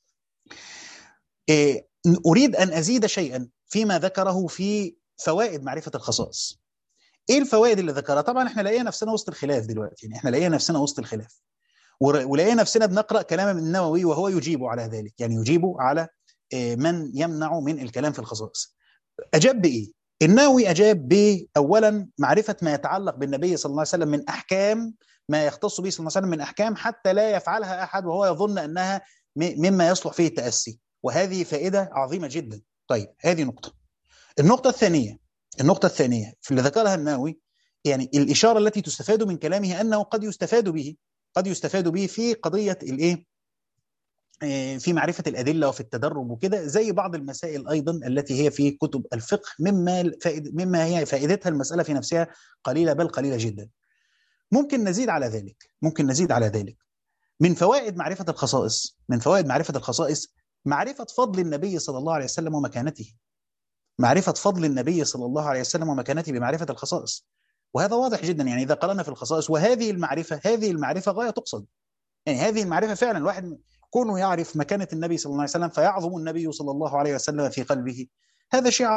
Speaker 1: إيه أريد أن أزيد شيئا فيما ذكره في فوائد معرفة الخصائص. ايه الفوائد اللي ذكرها؟ طبعا احنا لقينا نفسنا وسط الخلاف دلوقتي، يعني احنا لقينا نفسنا وسط الخلاف، ولقينا نفسنا بنقرأ كلام النووي وهو يجيب على ذلك، يعني يجيب على من يمنع من الكلام في الخصائص. أجاب بإيه؟ النووي أجاب بأولا معرفة ما يتعلق بالنبي صلى الله عليه وسلم من أحكام، ما يختص به صلى الله عليه وسلم من أحكام حتى لا يفعلها أحد وهو يظن أنها مما يصلح فيه التأسي، وهذه فائدة عظيمة جدا. طيب هذه نقطة. النقطة الثانية النقطة الثانية في اللي ذكرها النووي، يعني الإشارة التي تستفاد من كلامه أنه قد يستفاد به قد يستفاد به في قضية الإيه في معرفة الأدلة وفي التدرب وكده، زي بعض المسائل أيضا التي هي في كتب الفقه، مما فائد مما هي فائدتها المسألة في نفسها قليلة، بل قليلة جدا. ممكن نزيد على ذلك ممكن نزيد على ذلك من فوائد معرفة الخصائص من فوائد معرفة الخصائص معرفة فضل النبي صلى الله عليه وسلم ومكانته معرفة فضل النبي صلى الله عليه وسلم ومكانته بمعرفة الخصائص. وهذا واضح جدا، يعني إذا قرأنا في الخصائص، وهذه المعرفة هذه المعرفة غاية تقصد. يعني هذه المعرفة فعلا الواحد كونه يعرف مكانة النبي صلى الله عليه وسلم فيعظم النبي صلى الله عليه وسلم في قلبه، هذا شيء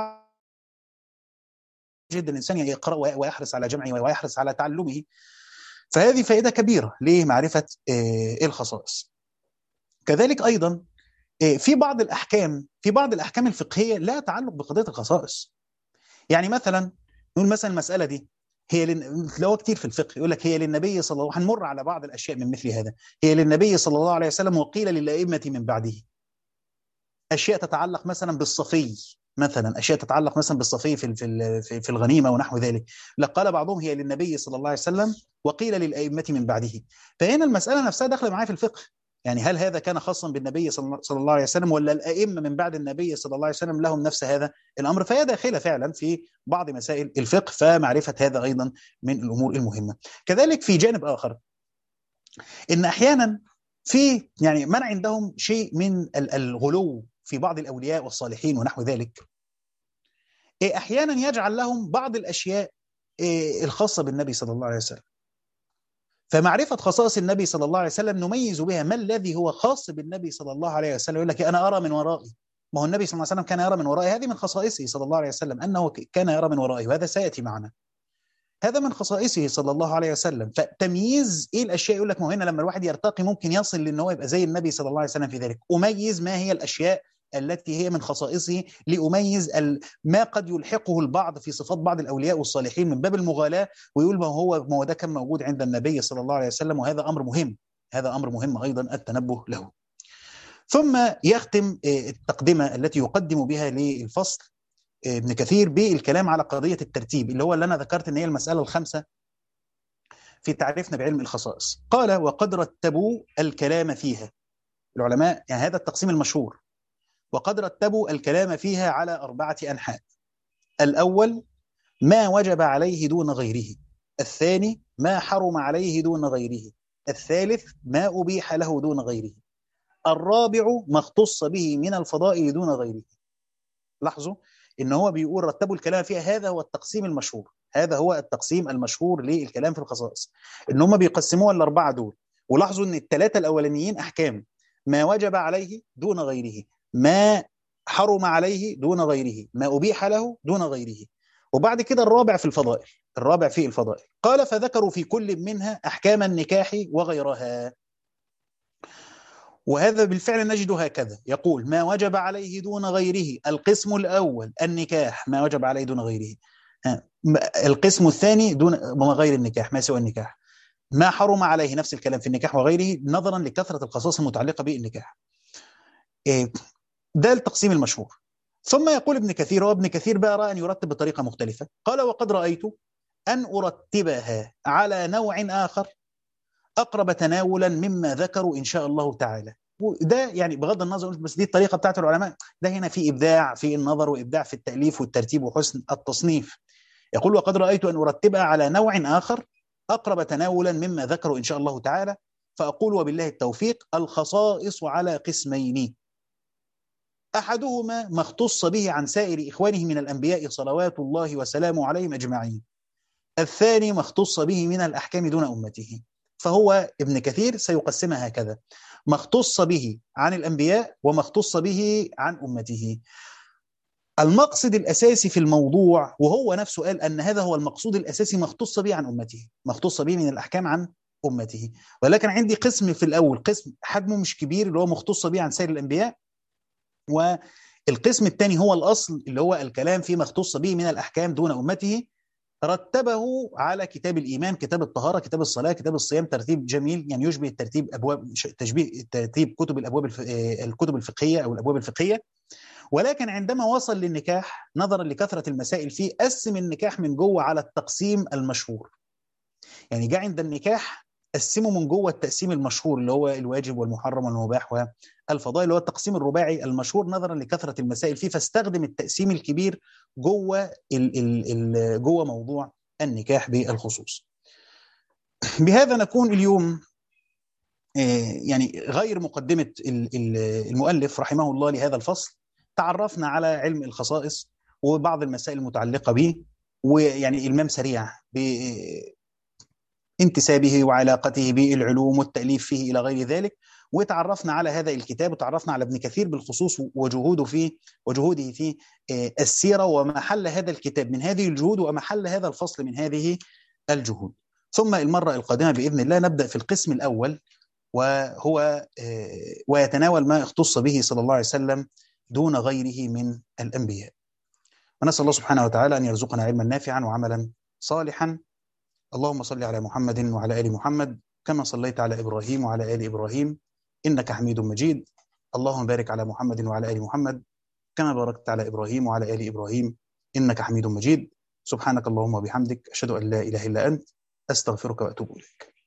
Speaker 1: جدا الإنسان يقرأ ويحرص على جمعه ويحرص على تعلمه. فهذه فائدة كبيرة لمعرفة الخصائص. كذلك أيضا في بعض الأحكام في بعض الأحكام الفقهية لا تعلق بقضية الخصائص. يعني مثلا نقول مثلا المسألة دي هي لن... لو كتير في الفقه يقول لك هي للنبي صلى الله عليه وسلم، هنمر على بعض الأشياء من مثل هذا، هي للنبي صلى الله عليه وسلم وقيل للأئمة من بعده. أشياء تتعلق مثلا بالصفي، مثلا أشياء تتعلق مثلا بالصفي في في في الغنيمة ونحو ذلك، لقال بعضهم هي للنبي صلى الله عليه وسلم وقيل للأئمة من بعده. فهنا المسألة نفسها داخله معايا في الفقه، يعني هل هذا كان خاصا بالنبي صلى الله عليه وسلم ولا الأئمة من بعد النبي صلى الله عليه وسلم لهم نفس هذا الأمر؟ فهي داخلة فعلا في بعض مسائل الفقه، فمعرفة هذا أيضا من الأمور المهمة. كذلك في جانب آخر، إن أحيانا في يعني من عندهم شيء من الغلو في بعض الأولياء والصالحين ونحو ذلك، أحيانا يجعل لهم بعض الأشياء الخاصة بالنبي صلى الله عليه وسلم. فمعرفة خصائص النبي صلى الله عليه وسلم نميز بها ما الذي هو خاص بالنبي صلى الله عليه وسلم. يقول لك أنا أرى من ورائي، ما هو النبي صلى الله عليه وسلم كان يرى من ورائي، هذه من خصائصه صلى الله عليه وسلم أنه كان يرى من ورائي، وهذا سيأتي معنا، هذا من خصائصه صلى الله عليه وسلم. فتمييز ايه الاشياء، يقول لك ما هنا لما الواحد يرتقي ممكن يصل لان هو يبقى زي النبي صلى الله عليه وسلم في ذلك، اميز ما هي الاشياء التي هي من خصائصه، لأميز ما قد يلحقه البعض في صفات بعض الأولياء والصالحين من باب المغالاة، ويقول ما هو ما هو ده كان موجود عند النبي صلى الله عليه وسلم. وهذا أمر مهم هذا أمر مهم أيضا التنبه له. ثم يختم التقدمة التي يقدم بها للفصل ابن كثير بالكلام على قضية الترتيب، اللي هو اللي أنا ذكرت أن هي المسألة الخامسة في تعريفنا بعلم الخصائص. قال وقد رتبوا الكلام فيها العلماء، يعني هذا التقسيم المشهور، وقد رتبوا الكلام فيها على أربعة أنحاء. الأول ما وجب عليه دون غيره، الثاني ما حرم عليه دون غيره، الثالث ما أبيح له دون غيره، الرابع ما اختص به من الفضائل دون غيره. لاحظوا إن هو بيقول رتبوا الكلام فيها، هذا هو التقسيم المشهور هذا هو التقسيم المشهور للكلام في الخصائص، إن هم بيقسموها الأربعة دول. ولاحظوا إن الثلاثة الأولانيين أحكام، ما وجب عليه دون غيره، ما حرم عليه دون غيره، ما أبيح له دون غيره، وبعد كده الرابع في الفضائل الرابع في الفضائل قال فذكروا في كل منها أحكام النكاح وغيرها. وهذا بالفعل نجد هكذا، يقول ما وجب عليه دون غيره، القسم الأول النكاح ما وجب عليه دون غيره، القسم الثاني دون غير النكاح ما سوى النكاح، ما حرم عليه نفس الكلام في النكاح وغيره نظرا لكثرة الخصائص المتعلقة بالنكاح. ده التقسيم المشهور. ثم يقول ابن كثير، وابن كثير بقى رأى أن يرتب بطريقة مختلفة، قال وقد رأيت أن أرتبها على نوع آخر أقرب تناولا مما ذكروا إن شاء الله تعالى. وده يعني بغض النظر، بس دي الطريقة بتاعت العلماء، ده هنا في إبداع في النظر وإبداع في التأليف والترتيب وحسن التصنيف. يقول وقد رأيت أن أرتبها على نوع آخر أقرب تناولا مما ذكروا إن شاء الله تعالى، فأقول وبالله التوفيق الخصائص على قسمين، أحدهما ما اختص به عن سائر إخوانه من الأنبياء صلوات الله وسلامه عليهم أجمعين، الثاني ما اختص به من الأحكام دون أمته. فهو ابن كثير سيقسمها هكذا: ما اختص به عن الأنبياء وما اختص به عن أمته. المقصد الأساسي في الموضوع، وهو نفسه قال أن هذا هو المقصود الأساسي، ما اختص به عن أمته ما اختص به من الأحكام عن أمته. ولكن عندي قسم في الأول، قسم حجمه مش كبير اللي هو مختص به عن سائر الأنبياء، القسم الثاني هو الأصل، اللي هو الكلام فيما اختص به من الأحكام دون أمته، رتبه على كتاب الإيمان، كتاب الطهارة، كتاب الصلاة، كتاب الصيام، ترتيب جميل يعني يشبه الترتيب أبواب تشبيه ترتيب كتب الأبواب الف... الكتب الفقهية أو الأبواب الفقهية. ولكن عندما وصل للنكاح نظرا لكثرة المسائل فيه قسم النكاح من جوه على التقسيم المشهور. يعني جاء عند النكاح قسمه من جوه التقسيم المشهور اللي هو الواجب والمحرم والمباح والفضائل، اللي هو التقسيم الرباعي المشهور نظرا لكثرة المسائل فيه، فاستخدم التقسيم الكبير جوه ال ال ال جوه موضوع النكاح بالخصوص. بهذا نكون اليوم يعني غير مقدمة المؤلف رحمه الله لهذا الفصل تعرفنا على علم الخصائص وبعض المسائل المتعلقة به، ويعني إلمام سريع بانتسابه وعلاقته بالعلوم والتأليف فيه إلى غير ذلك. وتعرفنا على هذا الكتاب وتعرفنا على ابن كثير بالخصوص وجهوده فيه وجهوده في السيرة ومحل هذا الكتاب من هذه الجهود ومحل هذا الفصل من هذه الجهود. ثم المرة القادمة بإذن الله نبدأ في القسم الأول، وهو ويتناول ما اختص به صلى الله عليه وسلم دون غيره من الأنبياء. ونسأل الله سبحانه وتعالى أن يرزقنا علما نافعا وعملا صالحا. اللهم صل على محمد وعلى آل محمد كما صليت على إبراهيم وعلى آل إبراهيم إنك حميد مجيد. اللهم بارك على محمد وعلى آل محمد كما باركت على إبراهيم وعلى آل إبراهيم إنك حميد مجيد. سبحانك اللهم وبحمدك أشهد أن لا إله إلا أنت أستغفرك وأتوب إليك.